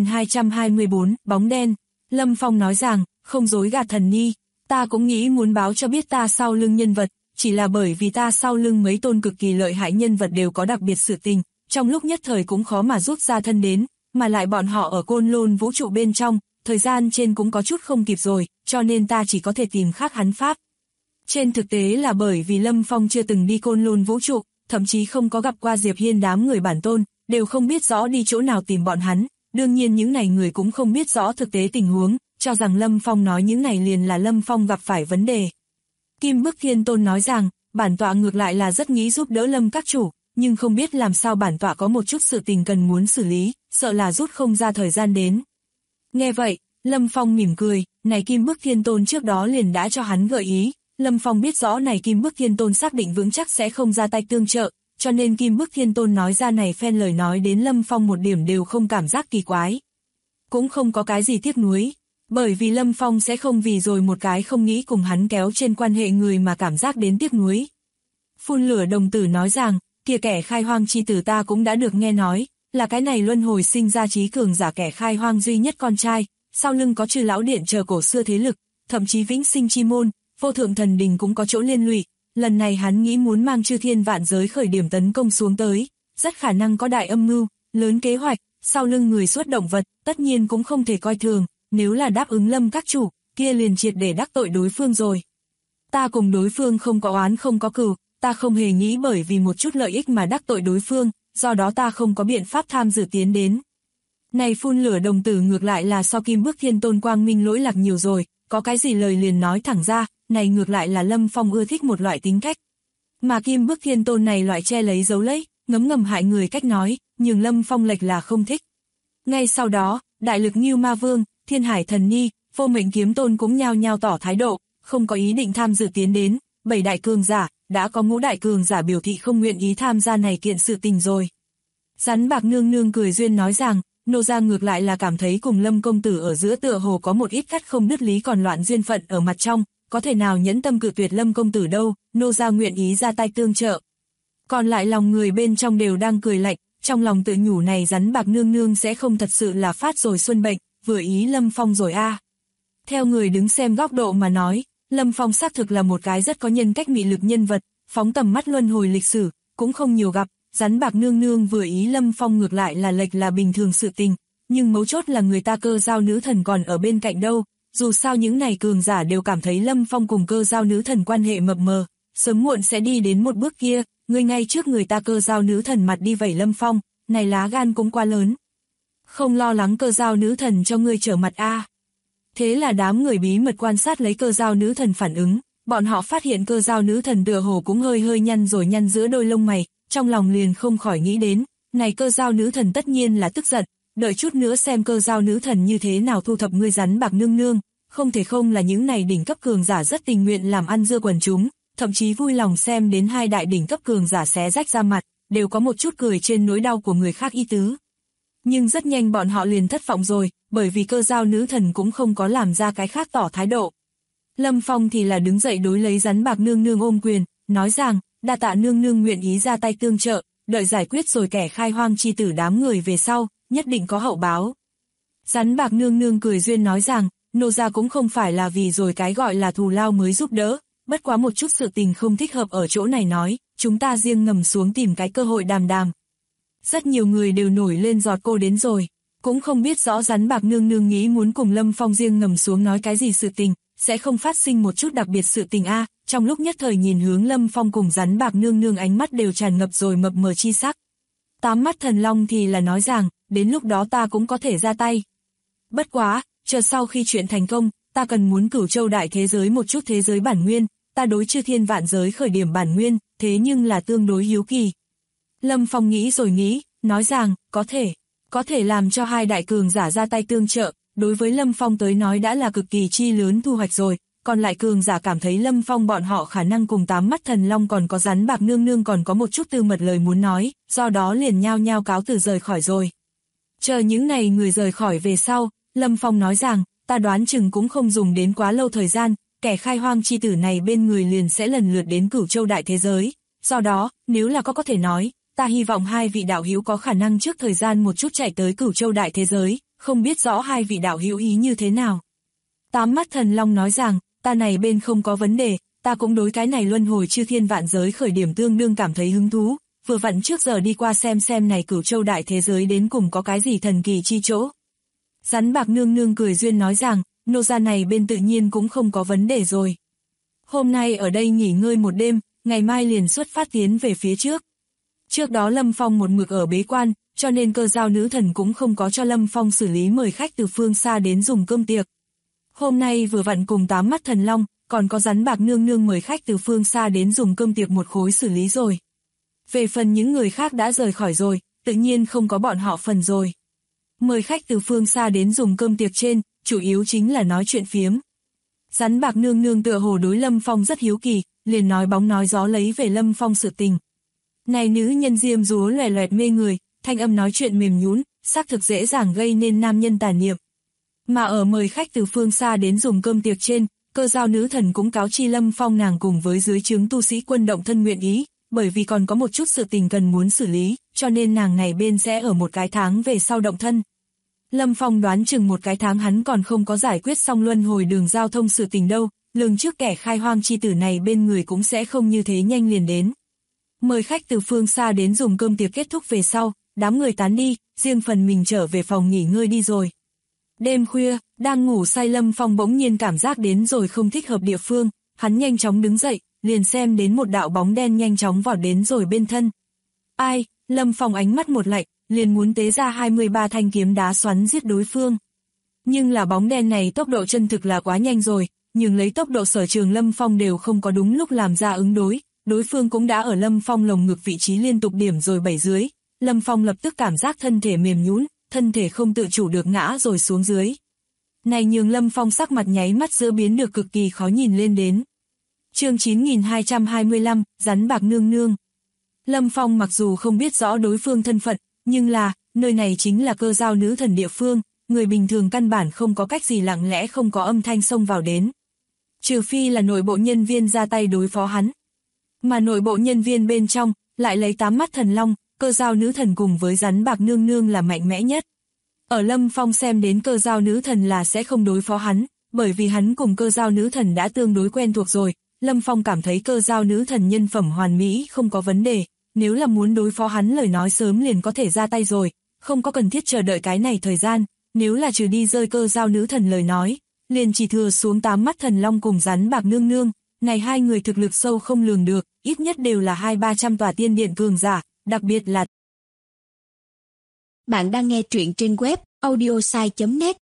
9224, bóng đen. Lâm Phong nói rằng, không dối gạt thần nhi, ta cũng nghĩ muốn báo cho biết ta sau lưng nhân vật, chỉ là bởi vì ta sau lưng mấy tôn cực kỳ lợi hại nhân vật đều có đặc biệt sự tình, trong lúc nhất thời cũng khó mà rút ra thân đến, mà lại bọn họ ở Côn Lôn vũ trụ bên trong, thời gian trên cũng có chút không kịp rồi, cho nên ta chỉ có thể tìm khác hắn pháp. Trên thực tế là bởi vì Lâm Phong chưa từng đi Côn Lôn vũ trụ, thậm chí không có gặp qua Diệp Hiên đám người bản tôn, đều không biết rõ đi chỗ nào tìm bọn hắn, đương nhiên những này người cũng không biết rõ thực tế tình huống, cho rằng Lâm Phong nói những này liền là Lâm Phong gặp phải vấn đề. Kim Bức Thiên Tôn nói rằng, bản tọa ngược lại là rất nghĩ giúp đỡ Lâm các chủ, nhưng không biết làm sao bản tọa có một chút sự tình cần muốn xử lý, sợ là rút không ra thời gian đến. Nghe vậy, Lâm Phong mỉm cười, này Kim Bức Thiên Tôn trước đó liền đã cho hắn gợi ý, Lâm Phong biết rõ này Kim Bức Thiên Tôn xác định vững chắc sẽ không ra tay tương trợ, cho nên Kim Bức Thiên Tôn nói ra này phen lời nói đến Lâm Phong một điểm đều không cảm giác kỳ quái. Cũng không có cái gì tiếc nuối, Bởi vì Lâm Phong sẽ không vì rồi một cái không nghĩ cùng hắn kéo trên quan hệ người mà cảm giác đến tiếc nuối. Phun lửa đồng tử nói rằng, kia kẻ khai hoang chi tử ta cũng đã được nghe nói, là cái này luân hồi sinh ra trí cường giả kẻ khai hoang duy nhất con trai, sau lưng có Chư Lão Điện chờ cổ xưa thế lực, thậm chí vĩnh sinh chi môn, vô thượng thần đình cũng có chỗ liên lụy. Lần này hắn nghĩ muốn mang chư thiên vạn giới khởi điểm tấn công xuống tới, rất khả năng có đại âm mưu, lớn kế hoạch, sau lưng người xuất động vật, tất nhiên cũng không thể coi thường, nếu là đáp ứng Lâm các chủ, kia liền triệt để đắc tội đối phương rồi. Ta cùng đối phương không có oán không có cừu, ta không hề nghĩ bởi vì một chút lợi ích mà đắc tội đối phương, do đó ta không có biện pháp tham dự tiến đến. Này phun lửa đồng tử ngược lại là so Kim Bước Thiên Tôn quang minh lỗi lạc nhiều rồi, có cái gì lời liền nói thẳng ra, này ngược lại là Lâm Phong ưa thích một loại tính cách. Mà Kim Bước Thiên Tôn này loại che lấy giấu lấy, ngấm ngầm hại người cách nói, nhưng Lâm Phong lệch là không thích. Ngay sau đó, Đại Lực Ngưu Ma Vương, Thiên Hải Thần Ni, Vô Mệnh Kiếm Tôn cũng nhao nhao tỏ thái độ, không có ý định tham dự tiến đến, 7 đại cường giả, đã có ngũ đại cường giả biểu thị không nguyện ý tham gia này kiện sự tình rồi. Rắn bạc nương nương cười duyên nói rằng, nô gia ngược lại là cảm thấy cùng Lâm công tử ở giữa tựa hồ có một ít cắt không đứt lý còn loạn duyên phận ở mặt trong, có thể nào nhẫn tâm cự tuyệt Lâm công tử đâu, nô gia nguyện ý ra tay tương trợ. Còn lại lòng người bên trong đều đang cười lạnh, trong lòng tự nhủ này rắn bạc nương nương sẽ không thật sự là phát rồi xuân bệnh, vừa ý Lâm Phong rồi a. Theo người đứng xem góc độ mà nói, Lâm Phong xác thực là một cái rất có nhân cách mị lực nhân vật, phóng tầm mắt luân hồi lịch sử, cũng không nhiều gặp, rắn bạc nương nương vừa ý Lâm Phong ngược lại là lệch là bình thường sự tình, nhưng mấu chốt là người ta Cơ Dao nữ thần còn ở bên cạnh đâu, dù sao những này cường giả đều cảm thấy Lâm Phong cùng Cơ Dao nữ thần quan hệ mập mờ, sớm muộn sẽ đi đến một bước kia, ngươi ngay trước người ta Cơ Dao nữ thần mặt đi vẩy Lâm Phong, này lá gan cũng quá lớn. Không lo lắng Cơ Dao nữ thần cho ngươi trở mặt a. Thế là đám người bí mật quan sát lấy Cơ Dao nữ thần phản ứng, bọn họ phát hiện Cơ Dao nữ thần tựa hồ cũng hơi hơi nhăn rồi nhăn giữa đôi lông mày, trong lòng liền không khỏi nghĩ đến, này Cơ Dao nữ thần tất nhiên là tức giận, đợi chút nữa xem Cơ Dao nữ thần như thế nào thu thập ngươi rắn bạc nương nương, không thể không là những này đỉnh cấp cường giả rất tình nguyện làm ăn dưa quần chúng, thậm chí vui lòng xem đến hai đại đỉnh cấp cường giả xé rách ra mặt, đều có một chút cười trên nỗi đau của người khác ý tứ. Nhưng rất nhanh bọn họ liền thất vọng rồi, bởi vì Cơ Dao nữ thần cũng không có làm ra cái khác tỏ thái độ. Lâm Phong thì là đứng dậy đối lấy rắn bạc nương nương ôm quyền, nói rằng, đa tạ nương nương nguyện ý ra tay tương trợ, đợi giải quyết rồi kẻ khai hoang chi tử đám người về sau, nhất định có hậu báo. Rắn bạc nương nương cười duyên nói rằng, nô gia cũng không phải là vì rồi cái gọi là thù lao mới giúp đỡ, bất quá một chút sự tình không thích hợp ở chỗ này nói, chúng ta riêng ngầm xuống tìm cái cơ hội đàm đàm. Rất nhiều người đều nổi lên giọt cô đến rồi, cũng không biết rõ rắn bạc nương nương nghĩ muốn cùng Lâm Phong riêng ngầm xuống nói cái gì sự tình, sẽ không phát sinh một chút đặc biệt sự tình a. Trong lúc nhất thời nhìn hướng Lâm Phong cùng rắn bạc nương nương ánh mắt đều tràn ngập rồi mập mờ chi sắc. Tám mắt thần long thì là nói rằng, đến lúc đó ta cũng có thể ra tay. Bất quá, chờ sau khi chuyện thành công, ta cần muốn Cửu Châu đại thế giới một chút thế giới bản nguyên, ta đối chư thiên vạn giới khởi điểm bản nguyên, thế nhưng là tương đối hiếu kỳ. Lâm Phong nghĩ rồi nghĩ, nói rằng, có thể làm cho hai đại cường giả ra tay tương trợ, đối với Lâm Phong tới nói đã là cực kỳ chi lớn thu hoạch rồi, còn lại cường giả cảm thấy Lâm Phong bọn họ khả năng cùng tám mắt thần long còn có rắn bạc nương nương còn có một chút tư mật lời muốn nói, do đó liền nhao nhao cáo từ rời khỏi rồi. Chờ những này người rời khỏi về sau, Lâm Phong nói rằng, ta đoán chừng cũng không dùng đến quá lâu thời gian, kẻ khai hoang chi tử này bên người liền sẽ lần lượt đến Cửu Châu đại thế giới, do đó, nếu là có thể nói, ta hy vọng hai vị đạo hữu có khả năng trước thời gian một chút chạy tới Cửu Châu đại thế giới, không biết rõ hai vị đạo hữu ý như thế nào. Tám mắt thần long nói rằng, ta này bên không có vấn đề, ta cũng đối cái này luân hồi chư thiên vạn giới khởi điểm tương đương cảm thấy hứng thú, vừa vặn trước giờ đi qua xem này Cửu Châu đại thế giới đến cùng có cái gì thần kỳ chi chỗ. Rắn bạc nương nương cười duyên nói rằng, nô gia này bên tự nhiên cũng không có vấn đề rồi. Hôm nay ở đây nghỉ ngơi một đêm, ngày mai liền xuất phát tiến về phía trước. Trước đó Lâm Phong một mực ở bế quan, cho nên Cơ Dao nữ thần cũng không có cho Lâm Phong xử lý mời khách từ phương xa đến dùng cơm tiệc. Hôm nay vừa vặn cùng tám mắt thần long, còn có rắn bạc nương nương mời khách từ phương xa đến dùng cơm tiệc một khối xử lý rồi. Về phần những người khác đã rời khỏi rồi, tự nhiên không có bọn họ phần rồi. Mời khách từ phương xa đến dùng cơm tiệc trên, chủ yếu chính là nói chuyện phiếm. Rắn bạc nương nương tựa hồ đối Lâm Phong rất hiếu kỳ, liền nói bóng nói gió lấy về Lâm Phong sự tình. Này nữ nhân diêm dúa loè loẹt mê người, thanh âm nói chuyện mềm nhũn, xác thực dễ dàng gây nên nam nhân tà niệm. Mà ở mời khách từ phương xa đến dùng cơm tiệc trên, Cơ Dao nữ thần cũng cáo chi Lâm Phong nàng cùng với dưới trướng tu sĩ quân động thân nguyện ý, bởi vì còn có một chút sự tình cần muốn xử lý, cho nên nàng này bên sẽ ở một cái tháng về sau động thân. Lâm Phong đoán chừng một cái tháng hắn còn không có giải quyết xong luân hồi đường giao thông sự tình đâu, lường trước kẻ khai hoang chi tử này bên người cũng sẽ không như thế nhanh liền đến. Mời khách từ phương xa đến dùng cơm tiệc kết thúc về sau, đám người tán đi, riêng phần mình trở về phòng nghỉ ngơi đi rồi. Đêm khuya, đang ngủ say Lâm Phong bỗng nhiên cảm giác đến rồi không thích hợp địa phương, hắn nhanh chóng đứng dậy, liền xem đến một đạo bóng đen nhanh chóng vào đến rồi bên thân. Ai, Lâm Phong ánh mắt một lạnh, liền muốn tế ra 23 thanh kiếm đá xoắn giết đối phương. Nhưng là bóng đen này tốc độ chân thực là quá nhanh rồi, nhưng lấy tốc độ sở trường Lâm Phong đều không có đúng lúc làm ra ứng đối phương cũng đã ở Lâm Phong lồng ngực vị trí liên tục điểm rồi 7 dưới. Lâm Phong lập tức cảm giác thân thể mềm nhũn, thân thể không tự chủ được ngã rồi xuống dưới. Này nhường Lâm Phong sắc mặt nháy mắt giữa biến được cực kỳ khó nhìn lên đến. Chương 9225, rắn bạc nương nương. Lâm Phong mặc dù không biết rõ đối phương thân phận, nhưng là, nơi này chính là Cơ Dao nữ thần địa phương, người bình thường căn bản không có cách gì lặng lẽ không có âm thanh xông vào đến. Trừ phi là nội bộ nhân viên ra tay đối phó hắn. Mà nội bộ nhân viên bên trong, lại lấy 8 mắt thần long, Cơ Dao nữ thần cùng với rắn bạc nương nương là mạnh mẽ nhất. Ở Lâm Phong xem đến Cơ Dao nữ thần là sẽ không đối phó hắn, bởi vì hắn cùng Cơ Dao nữ thần đã tương đối quen thuộc rồi. Lâm Phong cảm thấy Cơ Dao nữ thần nhân phẩm hoàn mỹ không có vấn đề, nếu là muốn đối phó hắn lời nói sớm liền có thể ra tay rồi, không có cần thiết chờ đợi cái này thời gian, nếu là trừ đi rơi Cơ Dao nữ thần lời nói, liền chỉ thừa xuống 8 mắt thần long cùng rắn bạc nương nương, này hai người thực lực sâu không lường được, ít nhất đều là 200-300 tòa tiên điện cường giả, đặc biệt là. Bạn đang nghe truyện trên web audiosai.net.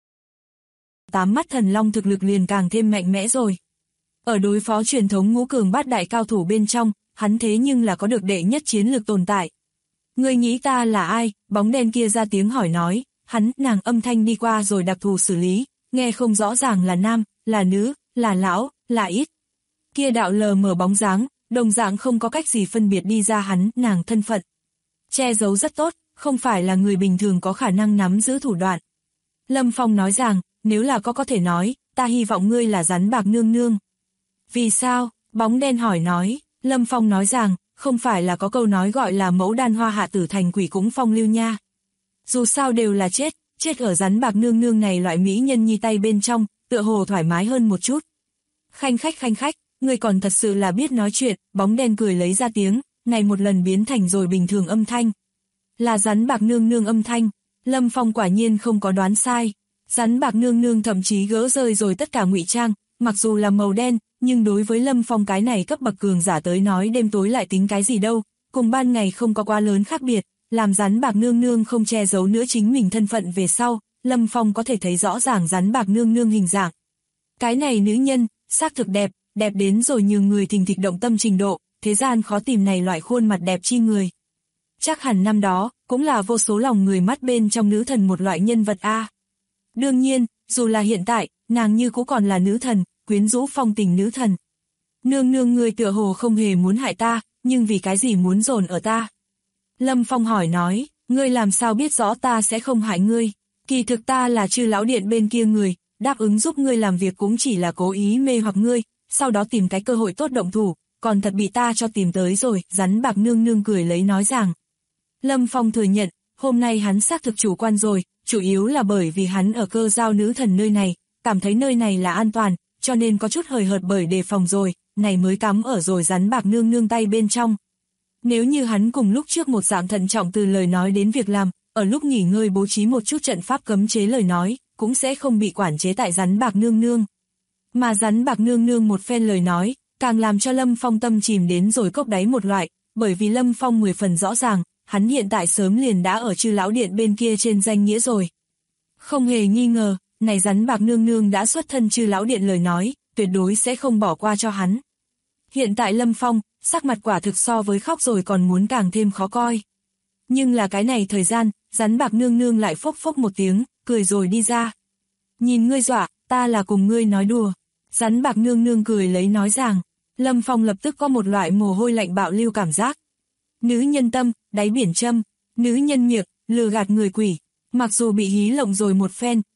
8 mắt thần long thực lực liền càng thêm mạnh mẽ rồi. Ở đối phó truyền thống ngũ cường bát đại cao thủ bên trong, hắn thế nhưng là có được đệ nhất chiến lược tồn tại. Ngươi nghĩ ta là ai? Bóng đen kia ra tiếng hỏi nói, hắn, nàng âm thanh đi qua rồi đặc thù xử lý, nghe không rõ ràng là nam, là nữ, là lão, là ít. Kia đạo lờ mờ bóng dáng, đồng dạng không có cách gì phân biệt đi ra hắn, nàng thân phận. Che giấu rất tốt, không phải là người bình thường có khả năng nắm giữ thủ đoạn. Lâm Phong nói rằng, nếu là có thể nói, ta hy vọng ngươi là rắn bạc nương nương. Vì sao? Bóng đen hỏi nói, Lâm Phong nói rằng, không phải là có câu nói gọi là mẫu đan hoa hạ tử thành quỷ cũng phong lưu nha. Dù sao đều là chết ở rắn bạc nương nương này loại mỹ nhân nhi tay bên trong, tựa hồ thoải mái hơn một chút. Khanh khách, ngươi còn thật sự là biết nói chuyện, bóng đen cười lấy ra tiếng, này một lần biến thành rồi bình thường âm thanh. Là rắn bạc nương nương âm thanh, Lâm Phong quả nhiên không có đoán sai. Rắn bạc nương nương thậm chí gỡ rơi rồi tất cả ngụy trang, mặc dù là màu đen, nhưng đối với Lâm Phong cái này cấp bậc cường giả tới nói đêm tối lại tính cái gì đâu, cùng ban ngày không có quá lớn khác biệt, làm rắn bạc nương nương không che giấu nữa chính mình thân phận về sau, Lâm Phong có thể thấy rõ ràng rắn bạc nương nương hình dạng. Cái này nữ nhân, xác thực đẹp đến rồi nhường người thình thịch động tâm trình độ, thế gian khó tìm này loại khuôn mặt đẹp chi người. Chắc hẳn năm đó, cũng là vô số lòng người mắt bên trong nữ thần một loại nhân vật a. Đương nhiên, dù là hiện tại, nàng như cũng còn là nữ thần, quyến rũ phong tình nữ thần. Nương nương ngươi tựa hồ không hề muốn hại ta, nhưng vì cái gì muốn dồn ở ta? Lâm Phong hỏi nói, ngươi làm sao biết rõ ta sẽ không hại ngươi? Kỳ thực ta là Chư Lão Điện bên kia người, đáp ứng giúp ngươi làm việc cũng chỉ là cố ý mê hoặc ngươi, sau đó tìm cái cơ hội tốt động thủ, còn thật bị ta cho tìm tới rồi, rắn bạc nương nương cười lấy nói rằng. Lâm Phong thừa nhận, hôm nay hắn xác thực chủ quan rồi, chủ yếu là bởi vì hắn ở Cơ Dao nữ thần nơi này, cảm thấy nơi này là an toàn, cho nên có chút hời hợt bởi đề phòng rồi, này mới cắm ở rồi rắn bạc nương nương tay bên trong. Nếu như hắn cùng lúc trước một dạng thận trọng từ lời nói đến việc làm, ở lúc nghỉ ngơi bố trí một chút trận pháp cấm chế lời nói, cũng sẽ không bị quản chế tại rắn bạc nương nương. Mà rắn bạc nương nương một phen lời nói, càng làm cho Lâm Phong tâm chìm đến rồi cốc đáy một loại, bởi vì Lâm Phong 10 phần rõ ràng, hắn hiện tại sớm liền đã ở Chư Lão Điện bên kia trên danh nghĩa rồi. Không hề nghi ngờ, này rắn bạc nương nương đã xuất thân Chư Lão Điện lời nói, tuyệt đối sẽ không bỏ qua cho hắn. Hiện tại Lâm Phong, sắc mặt quả thực so với khóc rồi còn muốn càng thêm khó coi. Nhưng là cái này thời gian, rắn bạc nương nương lại phốc phốc một tiếng, cười rồi đi ra. Nhìn ngươi dọa, ta là cùng ngươi nói đùa. Rắn bạc nương nương cười lấy nói rằng, Lâm Phong lập tức có một loại mồ hôi lạnh bạo lưu cảm giác. Nữ nhân tâm, đáy biển châm, nữ nhân miệng, lừa gạt người quỷ. Mặc dù bị hí lộng rồi một phen,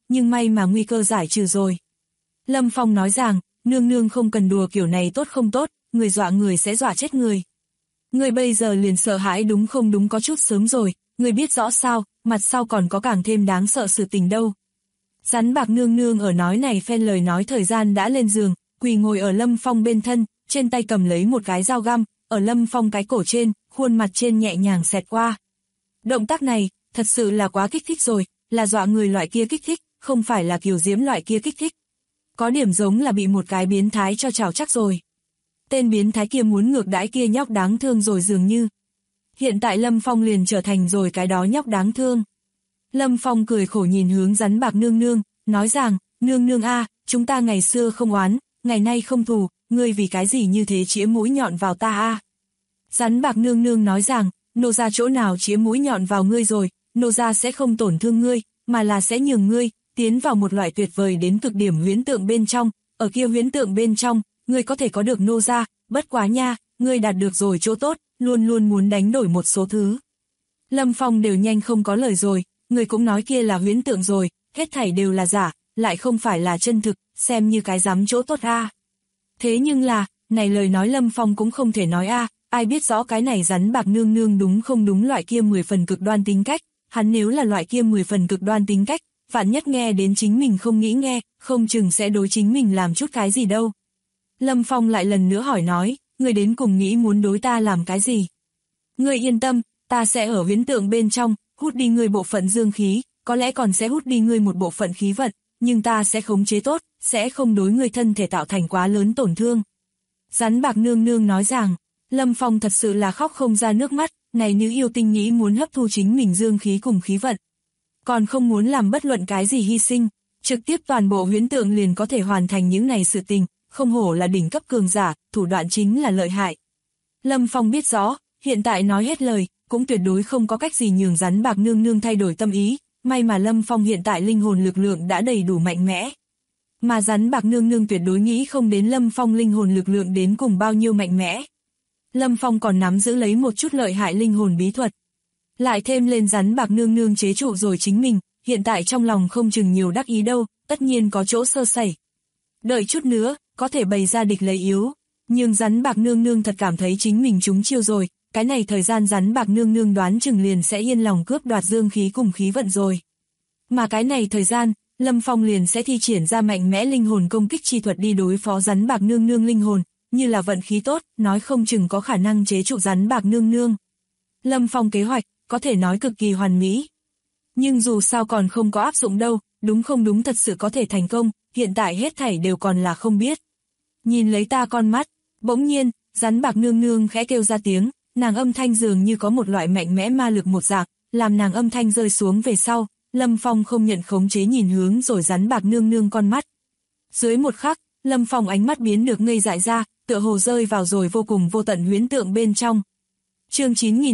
nhưng may mà nguy cơ giải trừ rồi. Lâm Phong nói rằng, nương nương không cần đùa kiểu này tốt không tốt, người dọa người sẽ dọa chết người. Người bây giờ liền sợ hãi đúng không đúng có chút sớm rồi, người biết rõ sao, mặt sau còn có càng thêm đáng sợ sự tình đâu. Rắn bạc nương nương ở nói này phen lời nói thời gian đã lên giường, quỳ ngồi ở Lâm Phong bên thân, trên tay cầm lấy một cái dao găm, ở Lâm Phong cái cổ trên, khuôn mặt trên nhẹ nhàng xẹt qua. Động tác này, thật sự là quá kích thích rồi, là dọa người loại kia kích thích, không phải là kiều diễm loại kia kích thích. Có điểm giống là bị một cái biến thái cho chảo chắc rồi. Tên biến thái kia muốn ngược đãi kia nhóc đáng thương rồi dường như. Hiện tại Lâm Phong liền trở thành rồi cái đó nhóc đáng thương. Lâm Phong cười khổ nhìn hướng rắn bạc nương nương, nói rằng, nương nương a, chúng ta ngày xưa không oán, ngày nay không thù, ngươi vì cái gì như thế chĩa mũi nhọn vào ta a? Rắn bạc nương nương nói rằng, nô gia chỗ nào chĩa mũi nhọn vào ngươi rồi, nô gia sẽ không tổn thương ngươi, mà là sẽ nhường ngươi tiến vào một loại tuyệt vời đến cực điểm huyễn tượng bên trong, ở kia huyễn tượng bên trong, ngươi có thể có được nô gia, bất quá nha, ngươi đạt được rồi chỗ tốt, luôn luôn muốn đánh đổi một số thứ. Lâm Phong đều nhanh không có lời rồi, người cũng nói kia là huyễn tượng rồi, hết thảy đều là giả, lại không phải là chân thực, xem như cái dám chỗ tốt a. Thế nhưng là, này lời nói Lâm Phong cũng không thể nói a, ai biết rõ cái này rắn bạc nương nương đúng không đúng loại kia 10 phần cực đoan tính cách, hắn nếu là loại kia 10 phần cực đoan tính cách, vạn nhất nghe đến chính mình không nghĩ nghe, không chừng sẽ đối chính mình làm chút cái gì đâu. Lâm Phong lại lần nữa hỏi nói, người đến cùng nghĩ muốn đối ta làm cái gì? Người yên tâm, ta sẽ ở huyễn tượng bên trong, hút đi người bộ phận dương khí, có lẽ còn sẽ hút đi người một bộ phận khí vận, nhưng ta sẽ khống chế tốt, sẽ không đối người thân thể tạo thành quá lớn tổn thương. Rắn bạc nương nương nói rằng, Lâm Phong thật sự là khóc không ra nước mắt, này nữ yêu tinh nghĩ muốn hấp thu chính mình dương khí cùng khí vận. Còn không muốn làm bất luận cái gì hy sinh, trực tiếp toàn bộ huyễn tượng liền có thể hoàn thành những này sự tình, không hổ là đỉnh cấp cường giả, thủ đoạn chính là lợi hại. Lâm Phong biết rõ, hiện tại nói hết lời, cũng tuyệt đối không có cách gì nhường rắn bạc nương nương thay đổi tâm ý, may mà Lâm Phong hiện tại linh hồn lực lượng đã đầy đủ mạnh mẽ. Mà rắn bạc nương nương tuyệt đối nghĩ không đến Lâm Phong linh hồn lực lượng đến cùng bao nhiêu mạnh mẽ. Lâm Phong còn nắm giữ lấy một chút lợi hại linh hồn bí thuật. Lại thêm lên rắn bạc nương nương chế trụ rồi chính mình, hiện tại trong lòng không chừng nhiều đắc ý đâu, tất nhiên có chỗ sơ sẩy. Đợi chút nữa, có thể bày ra địch lấy yếu, nhưng rắn bạc nương nương thật cảm thấy chính mình trúng chiêu rồi, cái này thời gian rắn bạc nương nương đoán chừng liền sẽ yên lòng cướp đoạt dương khí cùng khí vận rồi. Mà cái này thời gian, Lâm Phong liền sẽ thi triển ra mạnh mẽ linh hồn công kích chi thuật đi đối phó rắn bạc nương nương linh hồn, như là vận khí tốt, nói không chừng có khả năng chế trụ rắn bạc nương nương. Lâm Phong kế hoạch, có thể nói cực kỳ hoàn mỹ. Nhưng dù sao còn không có áp dụng đâu, đúng không đúng thật sự có thể thành công, hiện tại hết thảy đều còn là không biết. Nhìn lấy ta con mắt, bỗng nhiên, rắn bạc nương nương khẽ kêu ra tiếng, nàng âm thanh dường như có một loại mạnh mẽ ma lực một dạng, làm nàng âm thanh rơi xuống về sau, Lâm Phong không nhận khống chế nhìn hướng rồi rắn bạc nương nương con mắt. Dưới một khắc, Lâm Phong ánh mắt biến được ngây dại ra, tựa hồ rơi vào rồi vô cùng vô tận huyễn tượng bên trong. Chương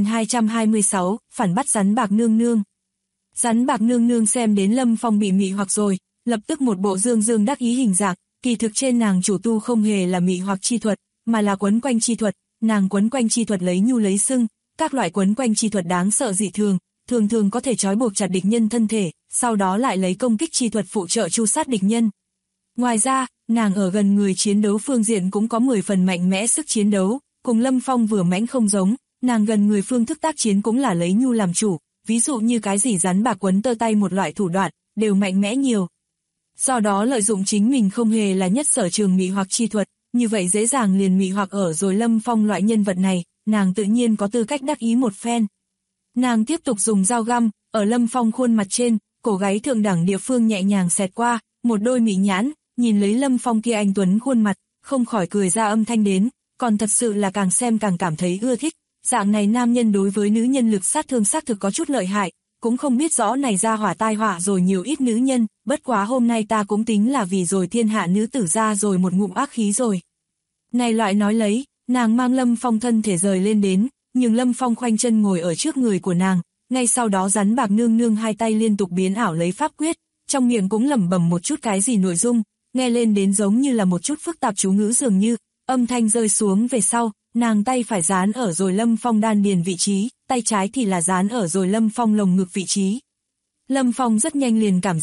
9226, phản bắt rắn bạc nương nương. Rắn bạc nương nương xem đến Lâm Phong bị mị hoặc rồi, lập tức một bộ dương dương đắc ý hình dạng, kỳ thực trên nàng chủ tu không hề là mị hoặc chi thuật, mà là quấn quanh chi thuật, nàng quấn quanh chi thuật lấy nhu lấy sưng, các loại quấn quanh chi thuật đáng sợ dị thường, thường thường có thể trói buộc chặt địch nhân thân thể, sau đó lại lấy công kích chi thuật phụ trợ tru sát địch nhân. Ngoài ra, nàng ở gần người chiến đấu phương diện cũng có 10 phần mạnh mẽ sức chiến đấu, cùng Lâm Phong vừa mãnh không giống, nàng gần người phương thức tác chiến cũng là lấy nhu làm chủ, ví dụ như cái gì rắn bạc quấn tơ tay một loại thủ đoạn, đều mạnh mẽ nhiều. Do đó lợi dụng chính mình không hề là nhất sở trường mị hoặc chi thuật, như vậy dễ dàng liền mị hoặc ở rồi Lâm Phong loại nhân vật này, nàng tự nhiên có tư cách đắc ý một phen. Nàng tiếp tục dùng dao găm, ở Lâm Phong khuôn mặt trên, cổ gáy thượng đẳng địa phương nhẹ nhàng xẹt qua, một đôi mị nhãn, nhìn lấy Lâm Phong kia anh tuấn khuôn mặt, không khỏi cười ra âm thanh đến, còn thật sự là càng xem càng cảm thấy ưa thích, dạng này nam nhân đối với nữ nhân lực sát thương xác thực có chút lợi hại, cũng không biết rõ này ra hỏa tai họa rồi nhiều ít nữ nhân, bất quá hôm nay ta cũng tính là vì rồi thiên hạ nữ tử ra rồi một ngụm ác khí rồi. Này loại nói lấy, nàng mang Lâm Phong thân thể rời lên đến, nhưng Lâm Phong khoanh chân ngồi ở trước người của nàng, ngay sau đó rắn bạc nương nương hai tay liên tục biến ảo lấy pháp quyết, trong miệng cũng lẩm bẩm một chút cái gì nội dung, nghe lên đến giống như là một chút phức tạp chú ngữ dường như, âm thanh rơi xuống về sau, nàng tay phải dán ở rồi Lâm Phong đan điền vị trí, tay trái thì là dán ở rồi Lâm Phong lồng ngực vị trí. Lâm Phong rất nhanh liền cảm giác,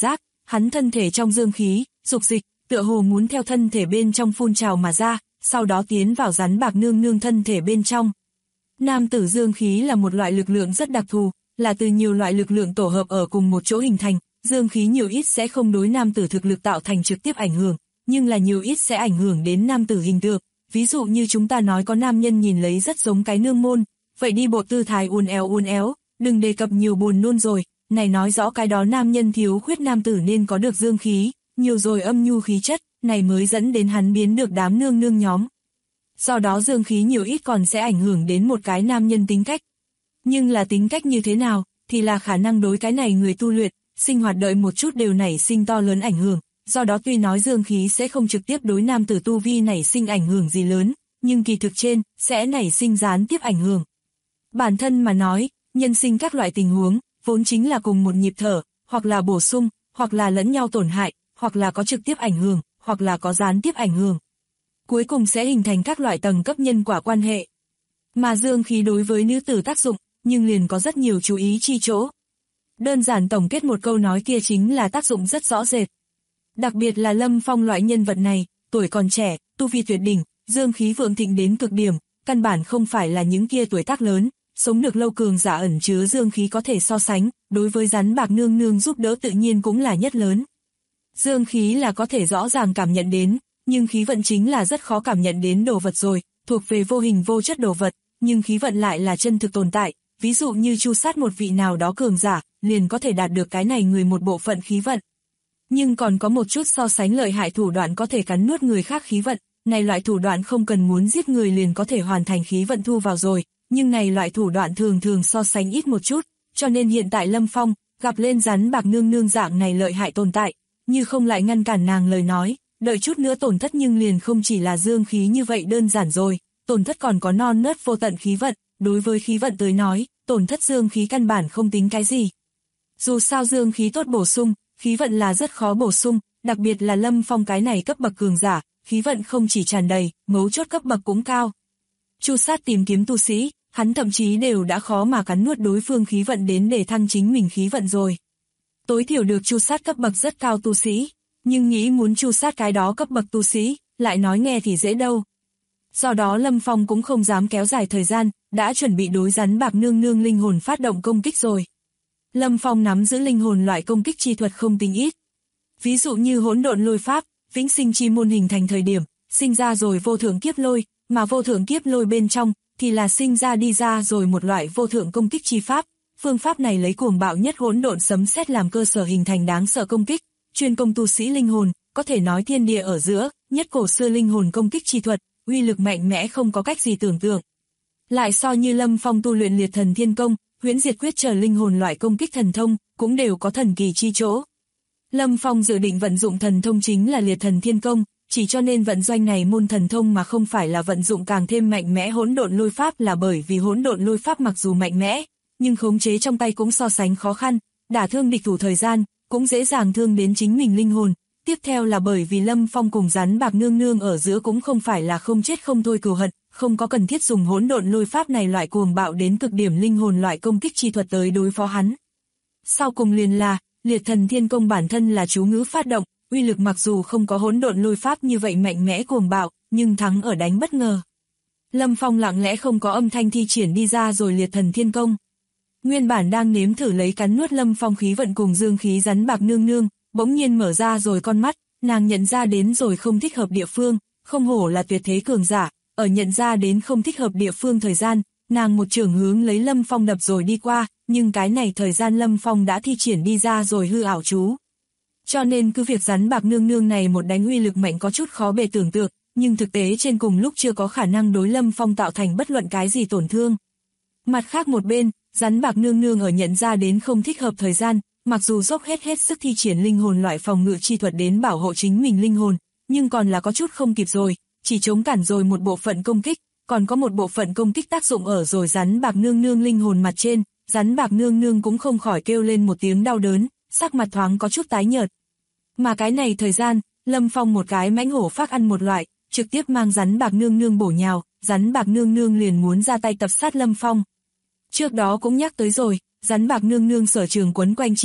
hắn thân thể trong dương khí, dục dịch, tựa hồ muốn theo thân thể bên trong phun trào mà ra, sau đó tiến vào rắn bạc nương nương thân thể bên trong. Nam tử dương khí là một loại lực lượng rất đặc thù, là từ nhiều loại lực lượng tổ hợp ở cùng một chỗ hình thành, dương khí nhiều ít sẽ không đối nam tử thực lực tạo thành trực tiếp ảnh hưởng, nhưng là nhiều ít sẽ ảnh hưởng đến nam tử hình tượng. Ví dụ như chúng ta nói có nam nhân nhìn lấy rất giống cái nương môn, vậy đi bộ tư thái uốn éo, đừng đề cập nhiều buồn nôn rồi, này nói rõ cái đó nam nhân thiếu khuyết nam tử nên có được dương khí, nhiều rồi âm nhu khí chất, này mới dẫn đến hắn biến được đám nương nương nhóm. Do đó dương khí nhiều ít còn sẽ ảnh hưởng đến một cái nam nhân tính cách. Nhưng là tính cách như thế nào, thì là khả năng đối cái này người tu luyện, sinh hoạt đợi một chút đều nảy sinh to lớn ảnh hưởng. Do đó tuy nói dương khí sẽ không trực tiếp đối nam tử tu vi nảy sinh ảnh hưởng gì lớn, nhưng kỳ thực trên, sẽ nảy sinh gián tiếp ảnh hưởng. Bản thân mà nói, nhân sinh các loại tình huống, vốn chính là cùng một nhịp thở, hoặc là bổ sung, hoặc là lẫn nhau tổn hại, hoặc là có trực tiếp ảnh hưởng, hoặc là có gián tiếp ảnh hưởng. Cuối cùng sẽ hình thành các loại tầng cấp nhân quả quan hệ. Mà dương khí đối với nữ tử tác dụng, nhưng liền có rất nhiều chú ý chi chỗ. Đơn giản tổng kết một câu nói kia chính là tác dụng rất rõ rệt. Đặc biệt là Lâm Phong loại nhân vật này, tuổi còn trẻ, tu vi tuyệt đỉnh, dương khí vượng thịnh đến cực điểm, căn bản không phải là những kia tuổi tác lớn, sống được lâu cường giả ẩn chứa dương khí có thể so sánh, đối với rắn bạc nương nương giúp đỡ tự nhiên cũng là nhất lớn. Dương khí là có thể rõ ràng cảm nhận đến, nhưng khí vận chính là rất khó cảm nhận đến đồ vật rồi, thuộc về vô hình vô chất đồ vật, nhưng khí vận lại là chân thực tồn tại, ví dụ như chu sát một vị nào đó cường giả, liền có thể đạt được cái này người một bộ phận khí vận. Nhưng còn có một chút so sánh lợi hại thủ đoạn có thể cắn nuốt người khác khí vận, này loại thủ đoạn không cần muốn giết người liền có thể hoàn thành khí vận thu vào rồi, nhưng này loại thủ đoạn thường thường so sánh ít một chút, cho nên hiện tại Lâm Phong, gặp lên rắn bạc nương nương dạng này lợi hại tồn tại, như không lại ngăn cản nàng lời nói, đợi chút nữa tổn thất nhưng liền không chỉ là dương khí như vậy đơn giản rồi, tổn thất còn có non nớt vô tận khí vận, đối với khí vận tới nói, tổn thất dương khí căn bản không tính cái gì. Dù sao dương khí tốt bổ sung, khí vận là rất khó bổ sung, đặc biệt là Lâm Phong cái này cấp bậc cường giả, khí vận không chỉ tràn đầy, mấu chốt cấp bậc cũng cao. Chu sát tìm kiếm tu sĩ, hắn thậm chí đều đã khó mà cắn nuốt đối phương khí vận đến để thăng chính mình khí vận rồi. Tối thiểu được chu sát cấp bậc rất cao tu sĩ, nhưng nghĩ muốn chu sát cái đó cấp bậc tu sĩ, lại nói nghe thì dễ đâu. Do đó Lâm Phong cũng không dám kéo dài thời gian, đã chuẩn bị đối rắn bạc nương nương linh hồn phát động công kích rồi. Lâm Phong nắm giữ linh hồn loại công kích chi thuật không tính ít. Ví dụ như hỗn độn lôi pháp, vĩnh sinh chi môn hình thành thời điểm, sinh ra rồi vô thượng kiếp lôi, mà vô thượng kiếp lôi bên trong, thì là sinh ra đi ra rồi một loại vô thượng công kích chi pháp. Phương pháp này lấy cuồng bạo nhất hỗn độn sấm sét làm cơ sở hình thành đáng sợ công kích, chuyên công tu sĩ linh hồn, có thể nói thiên địa ở giữa, nhất cổ xưa linh hồn công kích chi thuật, uy lực mạnh mẽ không có cách gì tưởng tượng. Lại so như Lâm Phong tu luyện liệt thần thiên công, huyễn diệt quyết chờ linh hồn loại công kích thần thông, cũng đều có thần kỳ chi chỗ. Lâm Phong dự định vận dụng thần thông chính là liệt thần thiên công, chỉ cho nên vận doanh này môn thần thông mà không phải là vận dụng càng thêm mạnh mẽ hỗn độn lôi pháp là bởi vì hỗn độn lôi pháp mặc dù mạnh mẽ, nhưng khống chế trong tay cũng so sánh khó khăn, đả thương địch thủ thời gian, cũng dễ dàng thương đến chính mình linh hồn. Tiếp theo là bởi vì Lâm Phong cùng rắn bạc nương nương ở giữa cũng không phải là không chết không thôi cừu hận, không có cần thiết dùng hỗn độn lôi pháp này loại cuồng bạo đến cực điểm linh hồn loại công kích chi thuật tới đối phó hắn. Sau cùng liền là, liệt thần thiên công bản thân là chú ngữ phát động, uy lực mặc dù không có hỗn độn lôi pháp như vậy mạnh mẽ cuồng bạo, nhưng thắng ở đánh bất ngờ. Lâm Phong lặng lẽ không có âm thanh thi triển đi ra rồi liệt thần thiên công. Nguyên bản đang nếm thử lấy cắn nuốt Lâm Phong khí vận cùng dương khí rắn bạc nương nương, bỗng nhiên mở ra rồi con mắt, nàng nhận ra đến rồi không thích hợp địa phương, không hổ là tuyệt thế cường giả, ở nhận ra đến không thích hợp địa phương thời gian, nàng một chưởng hướng lấy Lâm Phong đập rồi đi qua, nhưng cái này thời gian Lâm Phong đã thi triển đi ra rồi hư ảo chú. Cho nên cứ việc rắn bạc nương nương này một đánh uy lực mạnh có chút khó bề tưởng tượng, nhưng thực tế trên cùng lúc chưa có khả năng đối Lâm Phong tạo thành bất luận cái gì tổn thương. Mặt khác một bên, rắn bạc nương nương ở nhận ra đến không thích hợp thời gian, mặc dù dốc hết sức thi triển linh hồn loại phòng ngự chi thuật đến bảo hộ chính mình linh hồn, nhưng còn là có chút không kịp rồi, chỉ chống cản rồi một bộ phận công kích, còn có một bộ phận công kích tác dụng ở rồi rắn bạc nương nương linh hồn mặt trên, rắn bạc nương nương cũng không khỏi kêu lên một tiếng đau đớn, sắc mặt thoáng có chút tái nhợt. Mà cái này thời gian, Lâm Phong một cái mãnh hổ phác ăn một loại, trực tiếp mang rắn bạc nương nương bổ nhào, rắn bạc nương nương liền muốn ra tay tập sát Lâm Phong. Trước đó cũng nhắc tới rồi, rắn bạc nương nương sở trường quấn quanh chi thuật,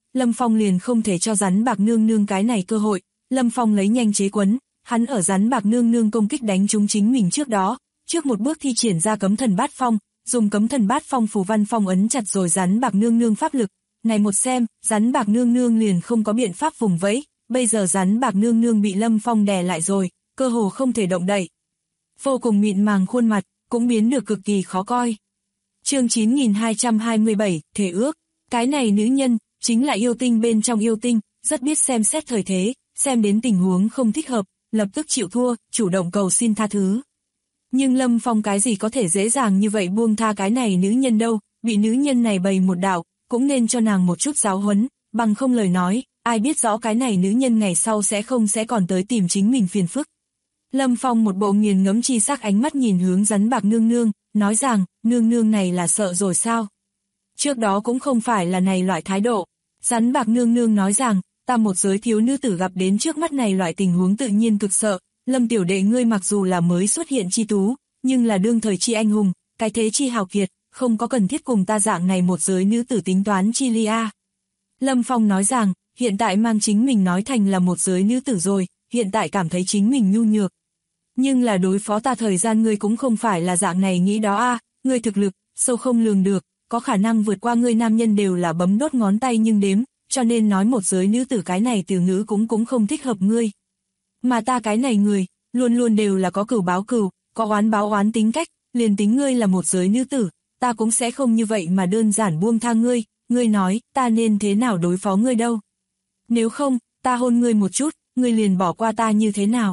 Lâm Phong liền không thể cho rắn bạc nương nương cái này cơ hội. Lâm Phong lấy nhanh chế quấn, hắn ở rắn bạc nương nương công kích đánh trúng chính mình trước đó, trước một bước thi triển ra cấm thần bát phong, dùng cấm thần bát phong phù văn phong ấn chặt rồi rắn bạc nương nương pháp lực. Này một xem, rắn bạc nương nương liền không có biện pháp vùng vẫy, bây giờ rắn bạc nương nương bị Lâm Phong đè lại rồi, cơ hồ không thể động đậy. Vô cùng mịn màng khuôn mặt, cũng biến được cực kỳ khó coi. Chương 9227, Thể ước. Cái này nữ nhân, chính là yêu tinh bên trong yêu tinh, rất biết xem xét thời thế, xem đến tình huống không thích hợp, lập tức chịu thua, chủ động cầu xin tha thứ. Nhưng Lâm Phong cái gì có thể dễ dàng như vậy buông tha cái này nữ nhân đâu, bị nữ nhân này bày một đạo, cũng nên cho nàng một chút giáo huấn, bằng không lời nói, ai biết rõ cái này nữ nhân ngày sau sẽ còn tới tìm chính mình phiền phức. Lâm Phong một bộ nghiền ngẫm chi sắc ánh mắt nhìn hướng rắn bạc nương nương, nói rằng, nương nương này là sợ rồi sao? Trước đó cũng không phải là này loại thái độ. Rắn bạc nương nương nói rằng, ta một giới thiếu nữ tử gặp đến trước mắt này loại tình huống tự nhiên cực sợ, Lâm tiểu đệ ngươi mặc dù là mới xuất hiện chi tú, nhưng là đương thời chi anh hùng, cái thế chi hào kiệt, không có cần thiết cùng ta dạng này một giới nữ tử tính toán chi lia. Lâm Phong nói rằng, hiện tại mang chính mình nói thành là một giới nữ tử rồi, hiện tại cảm thấy chính mình nhu nhược. Nhưng là đối phó ta thời gian ngươi cũng không phải là dạng này nghĩ đó a, ngươi thực lực, sâu không lường được, có khả năng vượt qua ngươi nam nhân đều là bấm đốt ngón tay nhưng đếm, cho nên nói một giới nữ tử cái này từ ngữ cũng không thích hợp ngươi. Mà ta cái này người, luôn luôn đều là có cửu báo cửu, có oán báo oán tính cách, liền tính ngươi là một giới nữ tử, ta cũng sẽ không như vậy mà đơn giản buông tha ngươi, ngươi nói, ta nên thế nào đối phó ngươi đâu. Nếu không, ta hôn ngươi một chút, ngươi liền bỏ qua ta như thế nào.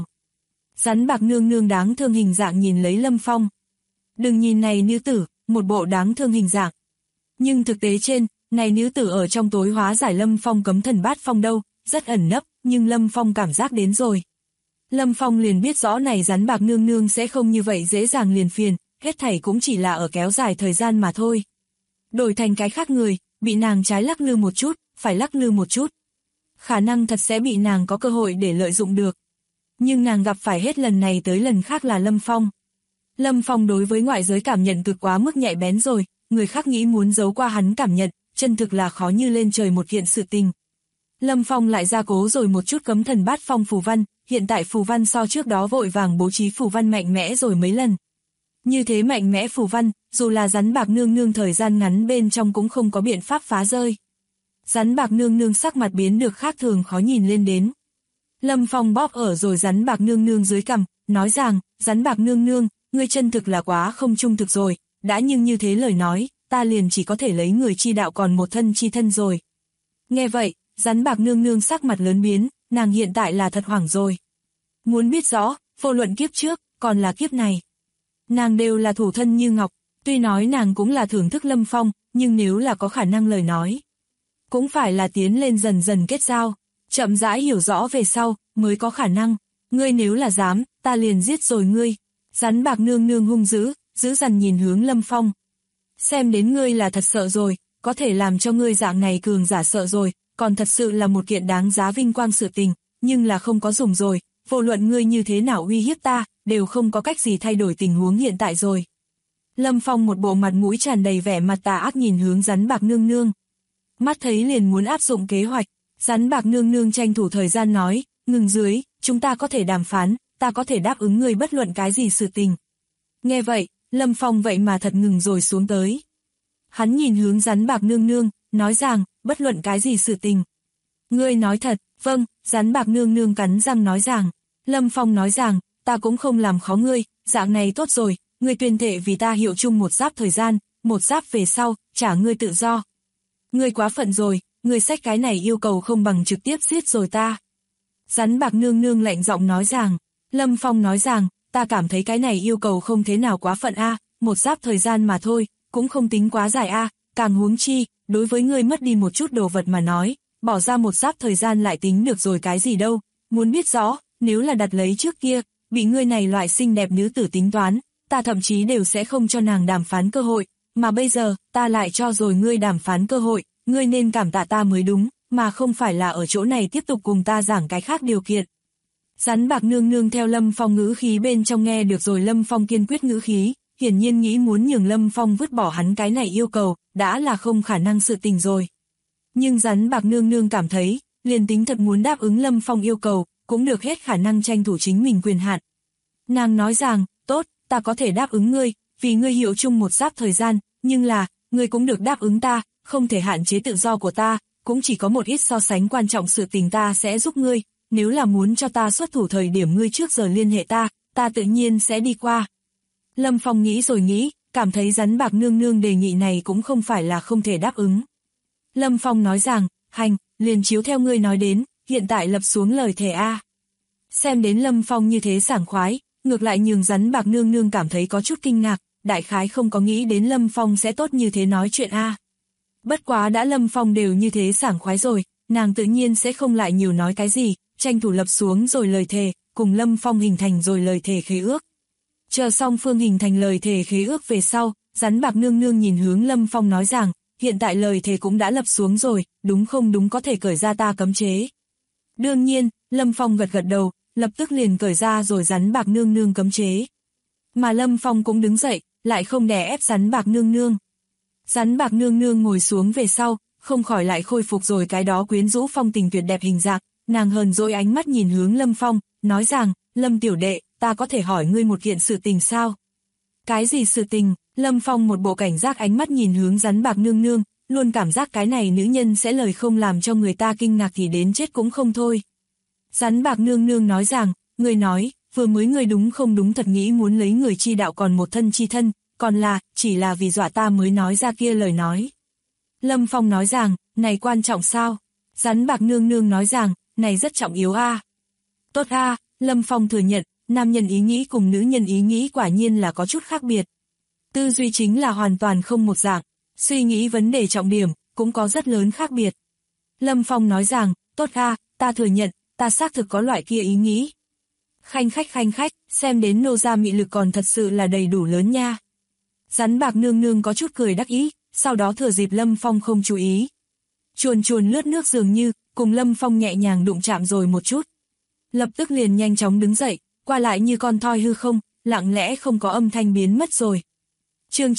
Rắn bạc nương nương đáng thương hình dạng nhìn lấy Lâm Phong. Đừng nhìn này nữ tử, một bộ đáng thương hình dạng. Nhưng thực tế trên, này nữ tử ở trong tối hóa giải Lâm Phong cấm thần bát phong đâu, rất ẩn nấp, nhưng Lâm Phong cảm giác đến rồi. Lâm Phong liền biết rõ này rắn bạc nương nương sẽ không như vậy dễ dàng liền phiền, hết thảy cũng chỉ là ở kéo dài thời gian mà thôi. Đổi thành cái khác người, bị nàng trái lắc lư một chút, phải lắc lư một chút. Khả năng thật sẽ bị nàng có cơ hội để lợi dụng được. Nhưng nàng gặp phải hết lần này tới lần khác là Lâm Phong. Lâm Phong đối với ngoại giới cảm nhận cực quá mức nhạy bén rồi, người khác nghĩ muốn giấu qua hắn cảm nhận, chân thực là khó như lên trời một kiện sự tình. Lâm Phong lại gia cố rồi một chút cấm thần bát phong phù văn, hiện tại phù văn so trước đó vội vàng bố trí phù văn mạnh mẽ rồi mấy lần. Như thế mạnh mẽ phù văn, dù là rắn bạc nương nương thời gian ngắn bên trong cũng không có biện pháp phá rơi. Rắn bạc nương nương sắc mặt biến được khác thường khó nhìn lên đến. Lâm Phong bóp ở rồi rắn bạc nương nương dưới cằm, nói rằng, rắn bạc nương nương, ngươi chân thực là quá không trung thực rồi, đã nhưng như thế lời nói, ta liền chỉ có thể lấy người chi đạo còn một thân chi thân rồi. Nghe vậy, rắn bạc nương nương sắc mặt lớn biến, nàng hiện tại là thật hoảng rồi. Muốn biết rõ, vô luận kiếp trước, còn là kiếp này. Nàng đều là thủ thân như ngọc, tuy nói nàng cũng là thưởng thức Lâm Phong, nhưng nếu là có khả năng lời nói, cũng phải là tiến lên dần dần kết giao, chậm rãi hiểu rõ về sau, mới có khả năng. Ngươi nếu là dám, ta liền giết rồi ngươi. Rắn bạc nương nương hung dữ, dữ dằn nhìn hướng Lâm Phong. Xem đến ngươi là thật sợ rồi, có thể làm cho ngươi dạng này cường giả sợ rồi, còn thật sự là một kiện đáng giá vinh quang sự tình, nhưng là không có dùng rồi, vô luận ngươi như thế nào uy hiếp ta, đều không có cách gì thay đổi tình huống hiện tại rồi. Lâm Phong một bộ mặt mũi tràn đầy vẻ mặt tà ác nhìn hướng rắn bạc nương nương. Mắt thấy liền muốn áp dụng kế hoạch, rắn bạc nương nương tranh thủ thời gian nói, ngừng dưới, chúng ta có thể đàm phán, ta có thể đáp ứng ngươi bất luận cái gì sự tình. Nghe vậy, Lâm Phong vậy mà thật ngừng rồi xuống tới. Hắn nhìn hướng rắn bạc nương nương, nói rằng, bất luận cái gì sự tình. Ngươi nói thật, vâng, rắn bạc nương nương cắn răng nói rằng. Lâm Phong nói rằng, ta cũng không làm khó ngươi, dạng này tốt rồi, ngươi tuyên thệ vì ta hiệu chung một giáp thời gian, một giáp về sau, trả ngươi tự do. Ngươi quá phận rồi, ngươi xách cái này yêu cầu không bằng trực tiếp giết rồi ta. Rắn bạc nương nương lạnh giọng nói rằng. Lâm Phong nói rằng, ta cảm thấy cái này yêu cầu không thế nào quá phận a, một giáp thời gian mà thôi, cũng không tính quá dài a, càng huống chi, đối với ngươi mất đi một chút đồ vật mà nói, bỏ ra một giáp thời gian lại tính được rồi cái gì đâu, muốn biết rõ, nếu là đặt lấy trước kia, bị ngươi này loại xinh đẹp nữ tử tính toán, ta thậm chí đều sẽ không cho nàng đàm phán cơ hội, mà bây giờ, ta lại cho rồi ngươi đàm phán cơ hội, ngươi nên cảm tạ ta mới đúng, mà không phải là ở chỗ này tiếp tục cùng ta giảng cái khác điều kiện. Rắn bạc nương nương theo Lâm Phong ngữ khí bên trong nghe được rồi Lâm Phong kiên quyết ngữ khí, hiển nhiên nghĩ muốn nhường Lâm Phong vứt bỏ hắn cái này yêu cầu, đã là không khả năng sự tình rồi. Nhưng Rắn Bạc Nương Nương cảm thấy, liền tính thật muốn đáp ứng Lâm Phong yêu cầu, cũng được hết khả năng tranh thủ chính mình quyền hạn. Nàng nói rằng, tốt, ta có thể đáp ứng ngươi, vì ngươi hiệu chung một giáp thời gian, nhưng là, ngươi cũng được đáp ứng ta, không thể hạn chế tự do của ta, cũng chỉ có một ít so sánh quan trọng sự tình ta sẽ giúp ngươi, nếu là muốn cho ta xuất thủ thời điểm ngươi trước giờ liên hệ ta tự nhiên sẽ đi qua. Lâm Phong nghĩ rồi nghĩ, cảm thấy Rắn Bạc Nương Nương đề nghị này cũng không phải là không thể đáp ứng. Lâm Phong nói rằng, hành, liền chiếu theo ngươi nói đến, hiện tại lập xuống lời thề a. Xem đến Lâm Phong như thế sảng khoái, ngược lại nhường Rắn Bạc Nương Nương cảm thấy có chút kinh ngạc, đại khái không có nghĩ đến Lâm Phong sẽ tốt như thế nói chuyện a. Bất quá đã Lâm Phong đều như thế sảng khoái rồi, nàng tự nhiên sẽ không lại nhiều nói cái gì, tranh thủ lập xuống rồi lời thề, cùng Lâm Phong hình thành rồi lời thề khế ước. Chờ song phương hình thành lời thề khế ước về sau, Rắn Bạc Nương Nương nhìn hướng Lâm Phong nói rằng, hiện tại lời thề cũng đã lập xuống rồi, đúng không đúng có thể cởi ra ta cấm chế. Đương nhiên, Lâm Phong gật gật đầu, lập tức liền cởi ra rồi Rắn Bạc Nương Nương cấm chế. Mà Lâm Phong cũng đứng dậy, lại không đè ép Rắn Bạc Nương Nương. Rắn Bạc Nương Nương ngồi xuống về sau, không khỏi lại khôi phục rồi cái đó quyến rũ phong tình tuyệt đẹp hình dạng, nàng hờn dỗi ánh mắt nhìn hướng Lâm Phong, nói rằng, Lâm tiểu đệ, ta có thể hỏi ngươi một kiện sự tình sao? Cái gì sự tình? Lâm Phong một bộ cảnh giác ánh mắt nhìn hướng Rắn Bạc Nương Nương, luôn cảm giác cái này nữ nhân sẽ lời không làm cho người ta kinh ngạc thì đến chết cũng không thôi. Rắn Bạc Nương Nương nói rằng, ngươi nói, vừa mới ngươi đúng không đúng thật nghĩ muốn lấy người chi đạo còn một thân chi thân, còn là, chỉ là vì dọa ta mới nói ra kia lời nói. Lâm Phong nói rằng, này quan trọng sao? Rắn Bạc Nương Nương nói rằng, này rất trọng yếu a. Tốt a, Lâm Phong thừa nhận, nam nhân ý nghĩ cùng nữ nhân ý nghĩ quả nhiên là có chút khác biệt. Tư duy chính là hoàn toàn không một dạng, suy nghĩ vấn đề trọng điểm, cũng có rất lớn khác biệt. Lâm Phong nói rằng, tốt a, ta thừa nhận, ta xác thực có loại kia ý nghĩ. Khanh khách, xem đến nô gia mị lực còn thật sự là đầy đủ lớn nha. Rắn Bạc Nương Nương có chút cười đắc ý, sau đó thừa dịp Lâm Phong không chú ý. Chuồn lướt nước dường như, cùng Lâm Phong nhẹ nhàng đụng chạm rồi một chút. Lập tức liền nhanh chóng đứng dậy, qua lại như con thoi hư không, lặng lẽ không có âm thanh biến mất rồi. Chương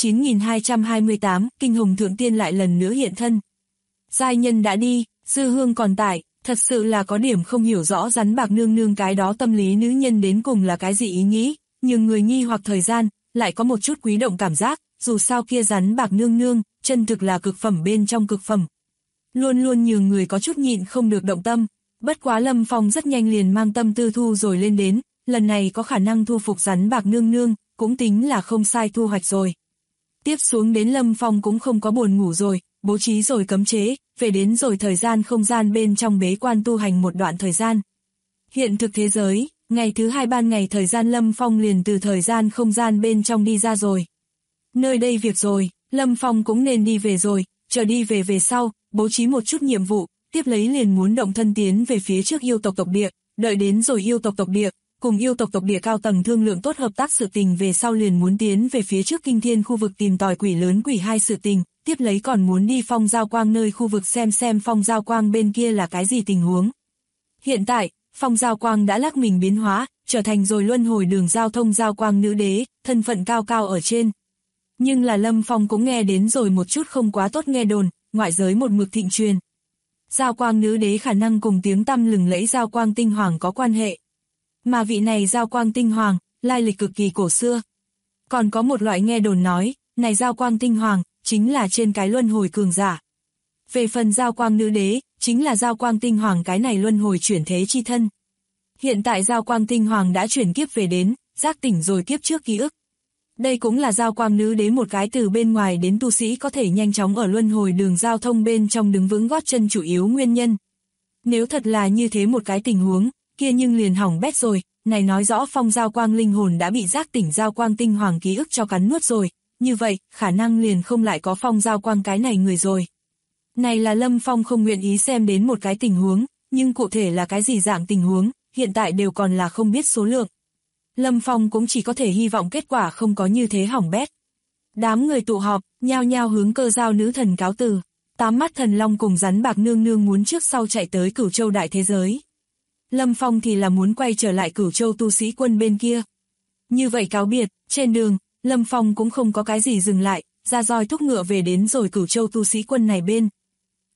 9228, Kinh Hồng Thượng Tiên lại lần nữa hiện thân. Giai nhân đã đi, dư hương còn tại, thật sự là có điểm không hiểu rõ Rắn Bạc Nương Nương cái đó tâm lý nữ nhân đến cùng là cái gì ý nghĩ, nhưng người nghi hoặc thời gian, lại có một chút quý động cảm giác, dù sao kia Rắn Bạc Nương Nương, chân thực là cực phẩm bên trong cực phẩm. Luôn luôn nhường người có chút nhịn không được động tâm, bất quá Lâm Phong rất nhanh liền mang tâm tư thu rồi lên đến, lần này có khả năng thu phục Rắn Bạc Nương Nương, cũng tính là không sai thu hoạch rồi. Tiếp xuống đến Lâm Phong cũng không có buồn ngủ rồi, bố trí rồi cấm chế, về đến rồi thời gian không gian bên trong bế quan tu hành một đoạn thời gian. Hiện thực thế giới, ngày thứ 2 ban ngày thời gian Lâm Phong liền từ thời gian không gian bên trong đi ra rồi. Nơi đây việc rồi, Lâm Phong cũng nên đi về rồi, chờ đi về sau, bố trí một chút nhiệm vụ, tiếp lấy liền muốn động thân tiến về phía trước yêu tộc tộc địa, đợi đến rồi yêu tộc tộc địa, cùng yêu tộc tộc địa cao tầng thương lượng tốt hợp tác sự tình về sau liền muốn tiến về phía trước Kinh Thiên khu vực tìm tòi quỷ lớn quỷ hai sự tình, tiếp lấy còn muốn đi Phong Giao Quang nơi khu vực xem Phong Giao Quang bên kia là cái gì tình huống. Hiện tại, Phong Giao Quang đã lắc mình biến hóa, trở thành rồi luân hồi đường giao thông Giao Quang nữ đế, thân phận cao cao ở trên. Nhưng là Lâm Phong cũng nghe đến rồi một chút không quá tốt nghe đồn, ngoại giới một mực thịnh truyền. Giao Quang nữ đế khả năng cùng tiếng tăm lừng lẫy Giao Quang tinh hoàng có quan hệ. Mà vị này Giao Quang tinh hoàng, lai lịch cực kỳ cổ xưa. Còn có một loại nghe đồn nói, này Giao Quang tinh hoàng, chính là trên cái luân hồi cường giả. Về phần Giao Quang nữ đế, chính là Giao Quang tinh hoàng cái này luân hồi chuyển thế chi thân. Hiện tại Giao Quang tinh hoàng đã chuyển kiếp về đến, giác tỉnh rồi kiếp trước ký ức. Đây cũng là Giao Quang nữ đế một cái từ bên ngoài đến tu sĩ có thể nhanh chóng ở luân hồi đường giao thông bên trong đứng vững gót chân chủ yếu nguyên nhân. Nếu thật là như thế một cái tình huống, kia nhưng liền hỏng bét rồi, này nói rõ Phong Giao Quang linh hồn đã bị giác tỉnh Giao Quang tinh hoàng ký ức cho cắn nuốt rồi, như vậy, khả năng liền không lại có Phong Giao Quang cái này người rồi. Này là Lâm Phong không nguyện ý xem đến một cái tình huống, nhưng cụ thể là cái gì dạng tình huống, hiện tại đều còn là không biết số lượng. Lâm Phong cũng chỉ có thể hy vọng kết quả không có như thế hỏng bét. Đám người tụ họp, nhao nhao hướng Cơ Giao nữ thần cáo từ. 8 mắt thần long cùng Rắn Bạc Nương Nương muốn trước sau chạy tới Cửu Châu đại thế giới. Lâm Phong thì là muốn quay trở lại Cửu Châu tu sĩ quân bên kia. Như vậy cáo biệt, trên đường, Lâm Phong cũng không có cái gì dừng lại, ra roi thúc ngựa về đến rồi Cửu Châu tu sĩ quân này bên.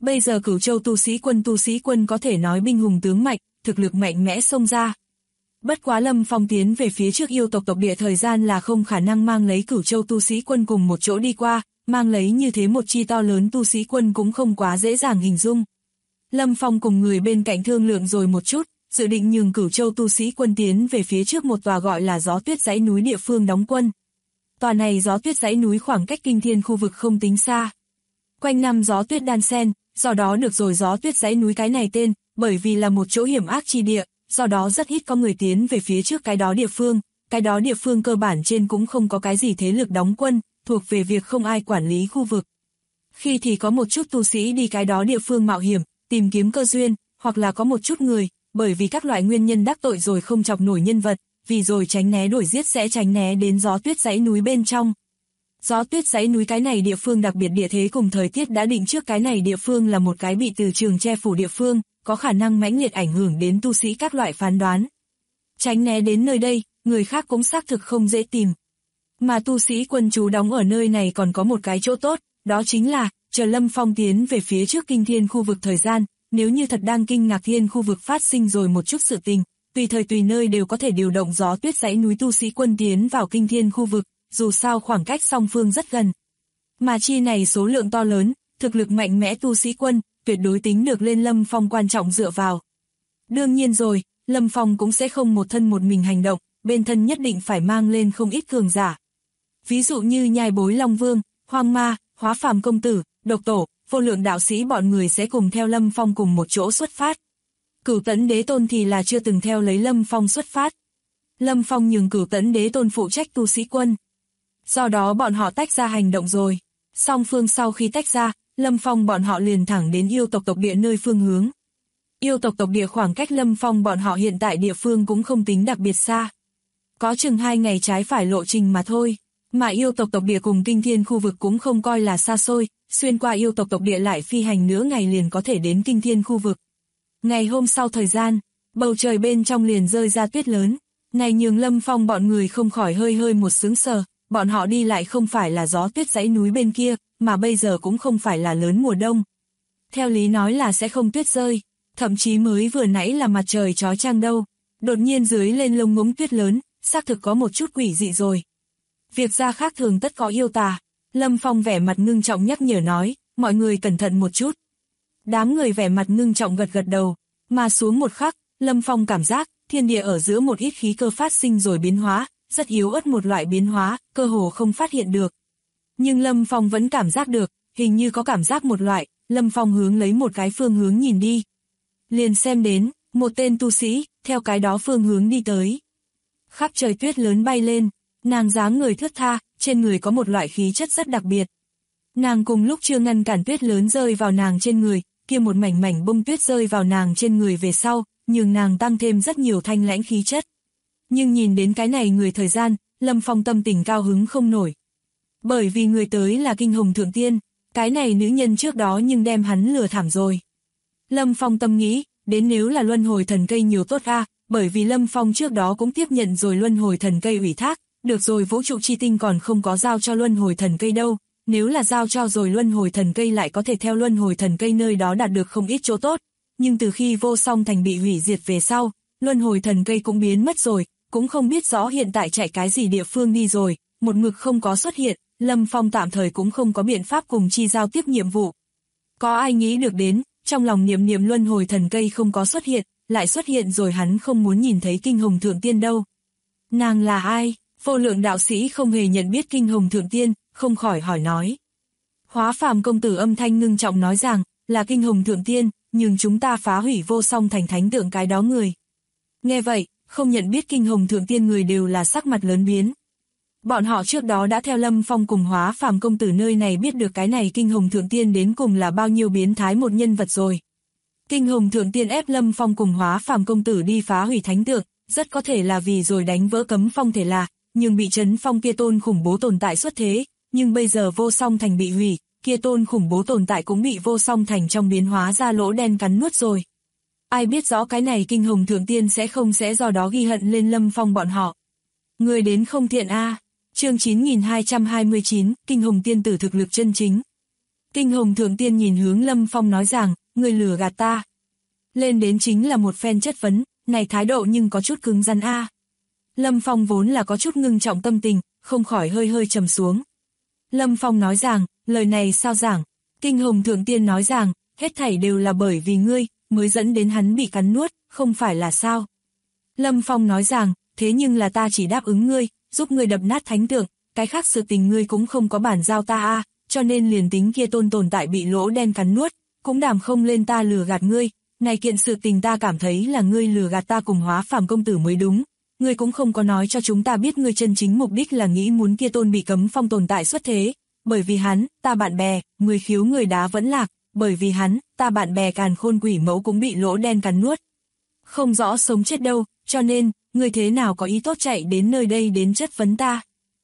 Bây giờ Cửu Châu tu sĩ quân có thể nói binh hùng tướng mạnh, thực lực mạnh mẽ xông ra. Bất quá Lâm Phong tiến về phía trước yêu tộc tộc địa thời gian là không khả năng mang lấy Cửu Châu tu sĩ quân cùng một chỗ đi qua, mang lấy như thế một chi to lớn tu sĩ quân cũng không quá dễ dàng hình dung. Lâm Phong cùng người bên cạnh thương lượng rồi một chút, dự định nhường Cửu Châu tu sĩ quân tiến về phía trước một tòa gọi là Gió Tuyết dãy núi địa phương đóng quân. Tòa này Gió Tuyết dãy núi khoảng cách Kinh Thiên khu vực không tính xa. Quanh năm gió tuyết đan xen, do đó được rồi Gió Tuyết dãy núi cái này tên, bởi vì là một chỗ hiểm ác chi địa, do đó rất ít có người tiến về phía trước cái đó địa phương cơ bản trên cũng không có cái gì thế lực đóng quân, thuộc về việc không ai quản lý khu vực. Khi thì có một chút tu sĩ đi cái đó địa phương mạo hiểm, tìm kiếm cơ duyên, hoặc là có một chút người, bởi vì các loại nguyên nhân đắc tội rồi không chọc nổi nhân vật, vì rồi tránh né đuổi giết sẽ tránh né đến Gió Tuyết dãy núi bên trong. Gió Tuyết dãy núi cái này địa phương đặc biệt địa thế cùng thời tiết đã định trước, cái này địa phương là một cái bị từ trường che phủ địa phương, có khả năng mãnh liệt ảnh hưởng đến tu sĩ các loại phán đoán. Tránh né đến nơi đây, người khác cũng xác thực không dễ tìm. Mà tu sĩ quân trú đóng ở nơi này còn có một cái chỗ tốt, đó chính là, chờ Lâm Phong tiến về phía trước Kinh Thiên khu vực thời gian, nếu như thật đang kinh ngạc thiên khu vực phát sinh rồi một chút sự tình, tùy thời tùy nơi đều có thể điều động Gió Tuyết dãy núi tu sĩ quân tiến vào Kinh Thiên khu vực, dù sao khoảng cách song phương rất gần. Mà chi này số lượng to lớn, thực lực mạnh mẽ tu sĩ quân, tuyệt đối tính được lên Lâm Phong quan trọng dựa vào. Đương nhiên rồi, Lâm Phong cũng sẽ không một thân một mình hành động, bên thân nhất định phải mang lên không ít cường giả. Ví dụ như Nhai Bối Long Vương, Hoang Ma, Hóa Phàm Công Tử, Độc Tổ, Vô Lượng Đạo Sĩ bọn người sẽ cùng theo Lâm Phong cùng một chỗ xuất phát. Cửu Tẫn Đế Tôn thì là chưa từng theo lấy Lâm Phong xuất phát. Lâm Phong nhường Cửu Tẫn Đế Tôn phụ trách tu sĩ quân. Do đó bọn họ tách ra hành động rồi. Song phương sau khi tách ra, Lâm Phong bọn họ liền thẳng đến yêu tộc tộc địa nơi phương hướng. Yêu tộc tộc địa khoảng cách Lâm Phong bọn họ hiện tại địa phương cũng không tính đặc biệt xa. Có chừng 2 ngày trái phải lộ trình mà thôi. Mà yêu tộc tộc địa cùng Kinh Thiên khu vực cũng không coi là xa xôi, xuyên qua yêu tộc tộc địa lại phi hành nửa ngày liền có thể đến Kinh Thiên khu vực. Ngày hôm sau thời gian, bầu trời bên trong liền rơi ra tuyết lớn. Này nhường Lâm Phong bọn người không khỏi hơi một sướng sờ, bọn họ đi lại không phải là Gió Tuyết dãy núi bên kia, mà bây giờ cũng không phải là lớn mùa đông. Theo lý nói là sẽ không tuyết rơi, thậm chí mới vừa nãy là mặt trời chói chang đâu, đột nhiên dưới lên lông ngỗng tuyết lớn, xác thực có một chút quỷ dị rồi. Việc ra khác thường tất có yêu tà, Lâm Phong vẻ mặt ngưng trọng nhắc nhở nói, mọi người cẩn thận một chút. Đám người vẻ mặt ngưng trọng gật đầu, mà xuống một khắc, Lâm Phong cảm giác, thiên địa ở giữa một ít khí cơ phát sinh rồi biến hóa, rất yếu ớt một loại biến hóa, cơ hồ không phát hiện được. Nhưng Lâm Phong vẫn cảm giác được, hình như có cảm giác một loại, Lâm Phong hướng lấy một cái phương hướng nhìn đi. Liền xem đến, một tên tu sĩ, theo cái đó phương hướng đi tới. Khắp trời tuyết lớn bay lên, nàng dáng người thướt tha, trên người có một loại khí chất rất đặc biệt. Nàng cùng lúc chưa ngăn cản tuyết lớn rơi vào nàng trên người, kia một mảnh bông tuyết rơi vào nàng trên người về sau, nhường nàng tăng thêm rất nhiều thanh lãnh khí chất. Nhưng nhìn đến cái này người thời gian, Lâm Phong tâm tình cao hứng không nổi. Bởi vì người tới là Kinh Hồng Thượng Tiên, cái này nữ nhân trước đó nhưng đem hắn lừa thảm rồi. Lâm Phong tâm nghĩ, đến nếu là luân hồi thần cây nhiều tốt a, bởi vì Lâm Phong trước đó cũng tiếp nhận rồi luân hồi thần cây ủy thác, được rồi vũ trụ chi tinh còn không có giao cho luân hồi thần cây đâu, nếu là giao cho rồi luân hồi thần cây lại có thể theo luân hồi thần cây nơi đó đạt được không ít chỗ tốt, nhưng từ khi Vô Song Thành bị hủy diệt về sau, luân hồi thần cây cũng biến mất rồi, cũng không biết rõ hiện tại chạy cái gì địa phương đi rồi, một mực không có xuất hiện, Lâm Phong tạm thời cũng không có biện pháp cùng chi giao tiếp nhiệm vụ. Có ai nghĩ được đến, trong lòng niệm luân hồi thần cây không có xuất hiện, lại xuất hiện rồi hắn không muốn nhìn thấy Kinh Hồng Thượng Tiên đâu. Nàng là ai? Vô Lượng Đạo Sĩ không hề nhận biết Kinh Hồng Thượng Tiên, không khỏi hỏi nói. Hóa Phàm Công Tử âm thanh ngưng trọng nói rằng, là Kinh Hồng Thượng Tiên, nhưng chúng ta phá hủy Vô Song Thành thánh tượng cái đó người. Nghe vậy, không nhận biết Kinh Hồng Thượng Tiên người đều là sắc mặt lớn biến. Bọn họ trước đó đã theo Lâm Phong cùng Hóa Phàm Công Tử nơi này biết được cái này Kinh Hồng Thượng Tiên đến cùng là bao nhiêu biến thái một nhân vật rồi. Kinh Hồng Thượng Tiên ép Lâm Phong cùng Hóa Phàm Công Tử đi phá hủy thánh tượng, rất có thể là vì rồi đánh vỡ cấm phong thể là, nhưng bị trấn phong kia tôn khủng bố tồn tại xuất thế, nhưng bây giờ Vô Song Thành bị hủy, kia tôn khủng bố tồn tại cũng bị Vô Song Thành trong biến hóa ra lỗ đen cắn nuốt rồi. Ai biết rõ cái này Kinh Hồng Thượng Tiên sẽ do đó ghi hận lên Lâm Phong bọn họ. Người đến không thiện a. Chương 9229, Kinh Hồng Tiên tử thực lực chân chính. Kinh Hồng Thượng Tiên nhìn hướng Lâm Phong nói rằng, ngươi lừa gạt ta. Lên đến chính là một phen chất vấn, này thái độ nhưng có chút cứng rắn a. Lâm Phong vốn là có chút ngưng trọng tâm tình, không khỏi hơi hơi trầm xuống. Lâm Phong nói rằng, lời này sao giảng? Kinh Hồng Thượng Tiên nói rằng, hết thảy đều là bởi vì ngươi, mới dẫn đến hắn bị cắn nuốt, không phải là sao? Lâm Phong nói rằng, thế nhưng là ta chỉ đáp ứng ngươi, giúp ngươi đập nát thánh tượng, cái khác sự tình ngươi cũng không có bản giao ta a, cho nên liền tính kia tồn tại bị lỗ đen cắn nuốt, cũng đảm không lên ta lừa gạt ngươi, này kiện sự tình ta cảm thấy là ngươi lừa gạt ta cùng Hóa Phàm công tử mới đúng. Ngươi cũng không có nói cho chúng ta biết ngươi chân chính mục đích là nghĩ muốn kia bị cấm phong tồn tại xuất thế, bởi vì hắn, ta bạn bè, người khiếu người đá vẫn lạc, bởi vì hắn, ta bạn bè càn khôn quỷ mẫu cũng bị lỗ đen cắn nuốt. Không rõ sống chết đâu, cho nên, ngươi thế nào có ý tốt chạy đến nơi đây đến chất vấn ta?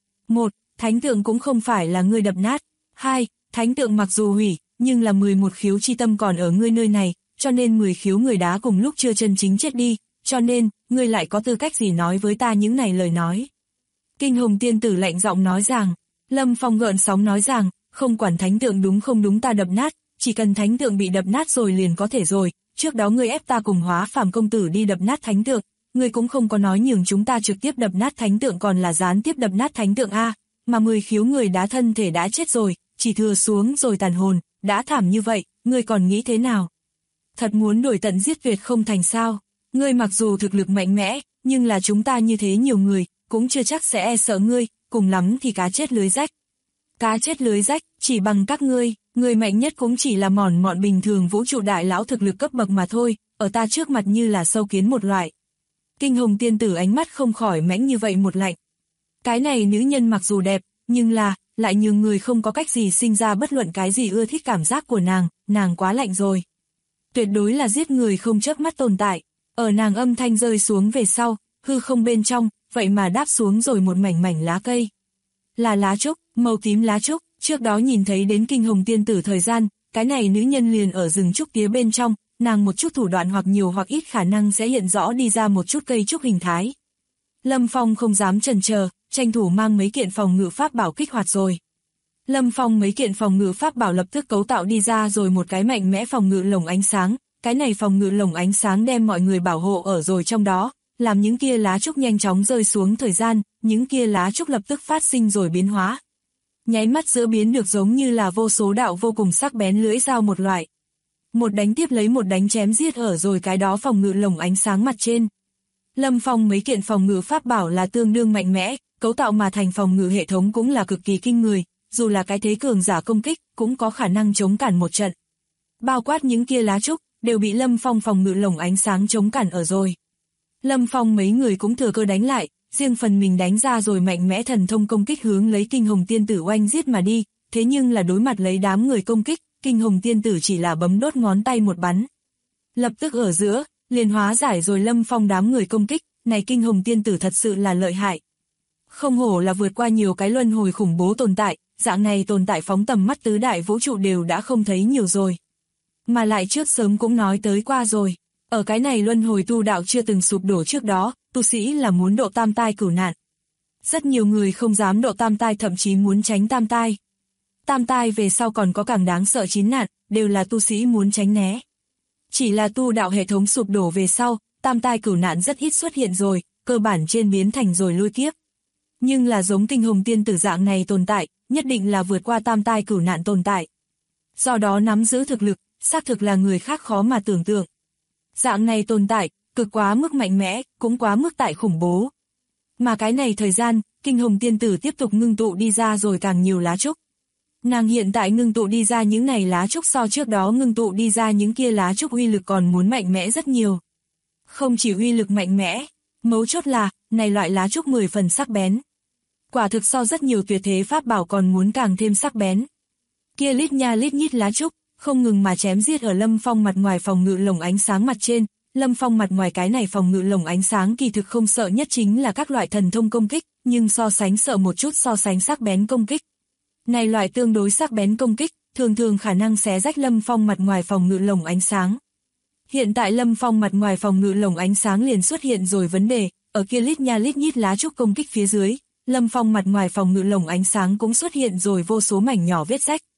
1. Thánh tượng cũng không phải là ngươi đập nát. 2. Thánh tượng mặc dù hủy, nhưng là 11 khiếu chi tâm còn ở ngươi nơi này, cho nên 10 khiếu người đá cùng lúc chưa chân chính chết đi, cho nên, ngươi lại có tư cách gì nói với ta những này lời nói. Kinh Hồng Tiên Tử lạnh giọng nói rằng, Lâm Phong gợn sóng nói rằng, không quản thánh tượng đúng không đúng ta đập nát, chỉ cần thánh tượng bị đập nát rồi liền có thể rồi, trước đó ngươi ép ta cùng Hóa Phàm công tử đi đập nát thánh tượng, ngươi cũng không có nói nhường chúng ta trực tiếp đập nát thánh tượng còn là gián tiếp đập nát thánh tượng a, mà 10 khiếu người đá thân thể đã chết rồi, chỉ thừa xuống rồi tàn hồn, đã thảm như vậy, ngươi còn nghĩ thế nào? Thật muốn đuổi tận giết tuyệt không thành sao? Ngươi mặc dù thực lực mạnh mẽ, nhưng là chúng ta như thế nhiều người, cũng chưa chắc sẽ e sợ ngươi, cùng lắm thì cá chết lưới rách. Cá chết lưới rách, chỉ bằng các ngươi, người mạnh nhất cũng chỉ là mọn bình thường vũ trụ đại lão thực lực cấp bậc mà thôi, ở ta trước mặt như là sâu kiến một loại. Kinh Hồng Tiên Tử ánh mắt không khỏi mãnh như vậy một lạnh. Cái này nữ nhân mặc dù đẹp, nhưng là, lại nhường người không có cách gì sinh ra bất luận cái gì ưa thích cảm giác của nàng quá lạnh rồi. Tuyệt đối là giết người không chớp mắt tồn tại. Ở nàng âm thanh rơi xuống về sau, hư không bên trong, vậy mà đáp xuống rồi một mảnh lá cây. Là lá trúc, màu tím lá trúc, trước đó nhìn thấy đến Kinh Hồng Tiên Tử thời gian, cái này nữ nhân liền ở rừng trúc tía bên trong, nàng một chút thủ đoạn hoặc nhiều hoặc ít khả năng sẽ hiện rõ đi ra một chút cây trúc hình thái. Lâm Phong không dám chần chờ, tranh thủ mang mấy kiện phòng ngự pháp bảo kích hoạt rồi. Lâm Phong mấy kiện phòng ngự pháp bảo lập tức cấu tạo đi ra rồi một cái mạnh mẽ phòng ngự lồng ánh sáng, cái này phòng ngự lồng ánh sáng đem mọi người bảo hộ ở rồi trong đó, làm những kia lá trúc nhanh chóng rơi xuống thời gian, những kia lá trúc lập tức phát sinh rồi biến hóa. Nháy mắt giữa biến được giống như là vô số đạo vô cùng sắc bén lưỡi dao một loại. Một đánh tiếp lấy một đánh chém giết ở rồi cái đó phòng ngự lồng ánh sáng mặt trên. Lâm Phong mấy kiện phòng ngự pháp bảo là tương đương mạnh mẽ, cấu tạo mà thành phòng ngự hệ thống cũng là cực kỳ kinh người, dù là cái thế cường giả công kích, cũng có khả năng chống cản một trận. Bao quát những kia lá trúc, đều bị Lâm Phong phòng ngự lồng ánh sáng chống cản ở rồi. Lâm Phong mấy người cũng thừa cơ đánh lại, riêng phần mình đánh ra rồi mạnh mẽ thần thông công kích hướng lấy Kinh Hồng Tiên Tử oanh giết mà đi, thế nhưng là đối mặt lấy đám người công kích, Kinh Hồng Tiên Tử chỉ là bấm đốt ngón tay một bắn. Lập tức ở giữa, liền hóa giải rồi Lâm Phong đám người công kích, này Kinh Hồng Tiên Tử thật sự là lợi hại. Không hổ là vượt qua nhiều cái luân hồi khủng bố tồn tại, dạng này tồn tại phóng tầm mắt tứ đại vũ trụ đều đã không thấy nhiều rồi. Mà lại trước sớm cũng nói tới qua rồi, ở cái này luân hồi tu đạo chưa từng sụp đổ trước đó, tu sĩ là muốn độ tam tai cửu nạn. Rất nhiều người không dám độ tam tai, thậm chí muốn tránh tam tai. Tam tai về sau còn có càng đáng sợ 9 nạn, đều là tu sĩ muốn tránh né. Chỉ là tu đạo hệ thống sụp đổ về sau, tam tai cửu nạn rất ít xuất hiện rồi, cơ bản trên biến thành rồi lôi kiếp. Nhưng là giống Kinh Hồng Tiên Tử dạng này tồn tại, nhất định là vượt qua tam tai cửu nạn tồn tại. Do đó nắm giữ thực lực, xác thực là người khác khó mà tưởng tượng. Dạng này tồn tại, cực quá mức mạnh mẽ, cũng quá mức tại khủng bố. Mà cái này thời gian, Kinh Hồng Tiên Tử tiếp tục ngưng tụ đi ra rồi càng nhiều lá trúc. Nàng hiện tại ngưng tụ đi ra những này lá trúc so trước đó ngưng tụ đi ra những kia lá trúc uy lực còn muốn mạnh mẽ rất nhiều. Không chỉ uy lực mạnh mẽ, mấu chốt là, này loại lá trúc 10 phần sắc bén. Quả thực so rất nhiều tuyệt thế pháp bảo còn muốn càng thêm sắc bén. Kia lít nha lít nhít lá trúc, không ngừng mà chém giết ở Lâm Phong mặt ngoài phòng ngự lồng ánh sáng mặt trên. Lâm Phong mặt ngoài cái này phòng ngự lồng ánh sáng kỳ thực không sợ nhất chính là các loại thần thông công kích, nhưng so sánh sợ một chút so sánh sắc bén công kích. Này loại tương đối sắc bén công kích, thường thường khả năng xé rách Lâm Phong mặt ngoài phòng ngự lồng ánh sáng. Hiện tại Lâm Phong mặt ngoài phòng ngự lồng ánh sáng liền xuất hiện rồi vấn đề, ở kia lít nha lít nhít lá trúc công kích phía dưới, Lâm Phong mặt ngoài phòng ngự lồng ánh sáng cũng xuất hiện rồi vô số mảnh nhỏ vết rách.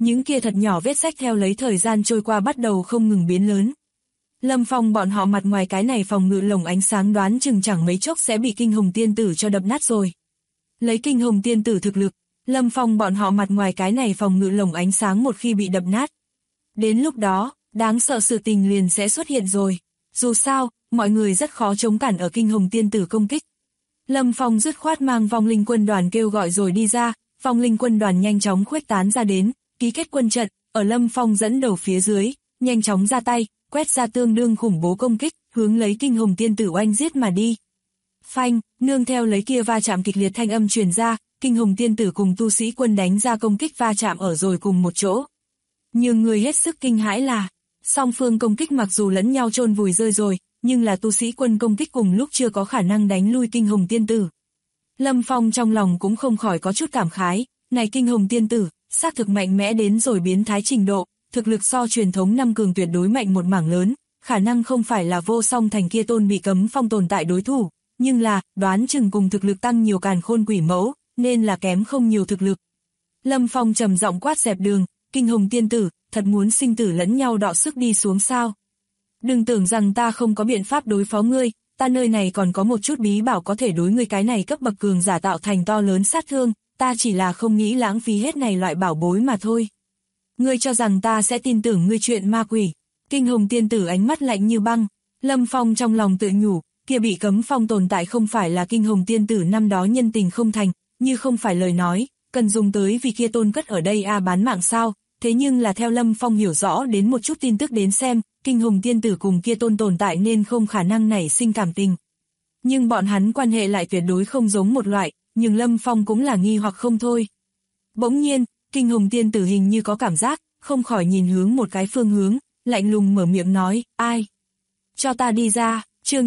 Những kia thật nhỏ vết rách theo lấy thời gian trôi qua bắt đầu không ngừng biến lớn. Lâm Phong bọn họ mặt ngoài cái này phòng ngự lồng ánh sáng đoán chừng chẳng mấy chốc sẽ bị Kinh Hồng Tiên Tử cho đập nát rồi. Lấy Kinh Hồng Tiên Tử thực lực, Lâm Phong bọn họ mặt ngoài cái này phòng ngự lồng ánh sáng một khi bị đập nát. Đến lúc đó, đáng sợ sự tình liền sẽ xuất hiện rồi. Dù sao, mọi người rất khó chống cản ở Kinh Hồng Tiên Tử công kích. Lâm Phong dứt khoát mang vong linh quân đoàn kêu gọi rồi đi ra, vong linh quân đoàn nhanh chóng khuếch tán ra đến, ký kết quân trận, ở Lâm Phong dẫn đầu phía dưới, nhanh chóng ra tay, quét ra tương đương khủng bố công kích, hướng lấy Kinh Hồng Tiên Tử oanh giết mà đi. Phanh, nương theo lấy kia va chạm kịch liệt thanh âm truyền ra, Kinh Hồng Tiên Tử cùng tu sĩ quân đánh ra công kích va chạm ở rồi cùng một chỗ. Nhưng người hết sức kinh hãi là, song phương công kích mặc dù lẫn nhau chôn vùi rơi rồi, nhưng là tu sĩ quân công kích cùng lúc chưa có khả năng đánh lui Kinh Hồng Tiên Tử. Lâm Phong trong lòng cũng không khỏi có chút cảm khái, này Kinh Hồng Tiên Tử, xác thực mạnh mẽ đến rồi biến thái trình độ, thực lực so truyền thống năm cường tuyệt đối mạnh một mảng lớn, khả năng không phải là Vô Song Thành kia tôn bị cấm phong tồn tại đối thủ, nhưng là, đoán chừng cùng thực lực tăng nhiều càn khôn quỷ mẫu, nên là kém không nhiều thực lực. Lâm Phong trầm giọng quát dẹp đường, Kinh Hồng Tiên Tử, thật muốn sinh tử lẫn nhau đọ sức đi xuống sao? Đừng tưởng rằng ta không có biện pháp đối phó ngươi, ta nơi này còn có một chút bí bảo có thể đối ngươi cái này cấp bậc cường giả tạo thành to lớn sát thương, ta chỉ là không nghĩ lãng phí hết này loại bảo bối mà thôi. Ngươi cho rằng ta sẽ tin tưởng ngươi chuyện ma quỷ? Kinh Hồng Tiên Tử ánh mắt lạnh như băng, Lâm Phong trong lòng tự nhủ, kia bị cấm phong tồn tại không phải là Kinh Hồng Tiên Tử năm đó nhân tình không thành, như không phải lời nói, cần dùng tới vì kia tôn cất ở đây bán mạng sao, thế nhưng là theo Lâm Phong hiểu rõ đến một chút tin tức đến xem, Kinh Hồng Tiên Tử cùng kia tôn tồn tại nên không khả năng nảy sinh cảm tình. Nhưng bọn hắn quan hệ lại tuyệt đối không giống một loại, nhưng Lâm Phong cũng là nghi hoặc không thôi. Bỗng nhiên, Kinh Hồng Tiên Tử hình như có cảm giác, không khỏi nhìn hướng một cái phương hướng, lạnh lùng mở miệng nói, ai? Cho ta đi ra, chương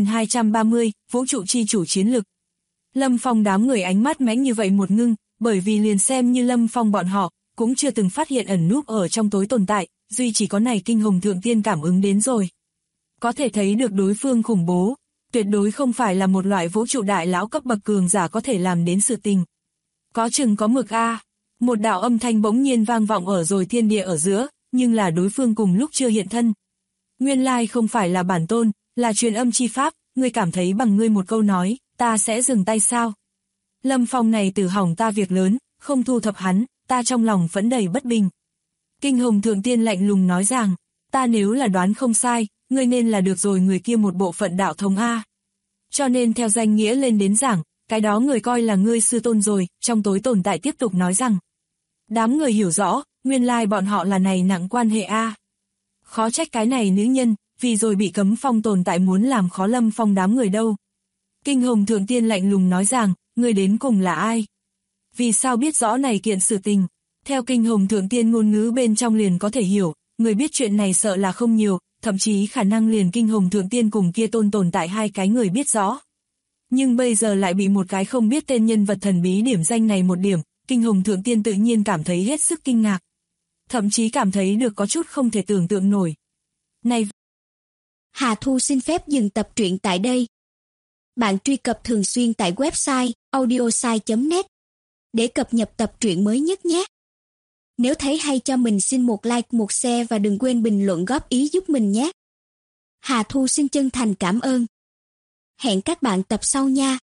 9230, vũ trụ chi chủ chiến lực. Lâm Phong đám người ánh mắt mãnh như vậy một ngưng, bởi vì liền xem như Lâm Phong bọn họ, cũng chưa từng phát hiện ẩn núp ở trong tối tồn tại, duy chỉ có này Kinh Hồng Thượng Tiên cảm ứng đến rồi. Có thể thấy được đối phương khủng bố, tuyệt đối không phải là một loại vũ trụ đại lão cấp bậc cường giả có thể làm đến sự tình. Có chừng có mực a. Một đạo âm thanh bỗng nhiên vang vọng ở rồi thiên địa ở giữa, nhưng là đối phương cùng lúc chưa hiện thân. Nguyên lai không phải là bản tôn, là truyền âm chi pháp, ngươi cảm thấy bằng ngươi một câu nói, ta sẽ dừng tay sao? Lâm Phong này tử hỏng ta việc lớn, không thu thập hắn, ta trong lòng vẫn đầy bất bình. Kinh Hồng Thượng Tiên lạnh lùng nói rằng, ta nếu là đoán không sai, ngươi nên là được rồi người kia một bộ phận đạo thống A. Cho nên theo danh nghĩa lên đến giảng, cái đó người coi là ngươi sư tôn rồi, trong tối tồn tại tiếp tục nói rằng. Đám người hiểu rõ, nguyên lai bọn họ là này nặng quan hệ A. Khó trách cái này nữ nhân, vì rồi bị cấm phong tồn tại muốn làm khó Lâm Phong đám người đâu. Kinh Hồng Thượng Tiên lạnh lùng nói rằng, ngươi đến cùng là ai? Vì sao biết rõ này kiện sự tình? Theo Kinh Hồng Thượng Tiên ngôn ngữ bên trong liền có thể hiểu, người biết chuyện này sợ là không nhiều, thậm chí khả năng liền Kinh Hồng Thượng Tiên cùng kia tôn tồn tại hai cái người biết rõ. Nhưng bây giờ lại bị một cái không biết tên nhân vật thần bí điểm danh này một điểm, Kinh Hồng Thượng Tiên tự nhiên cảm thấy hết sức kinh ngạc. Thậm chí cảm thấy được có chút không thể tưởng tượng nổi. Này, Hà Thu xin phép dừng tập truyện tại đây. Bạn truy cập thường xuyên tại website audiosai.net để cập nhật tập truyện mới nhất nhé. Nếu thấy hay cho mình xin một like, một share và đừng quên bình luận góp ý giúp mình nhé. Hà Thu xin chân thành cảm ơn. Hẹn các bạn tập sau nha.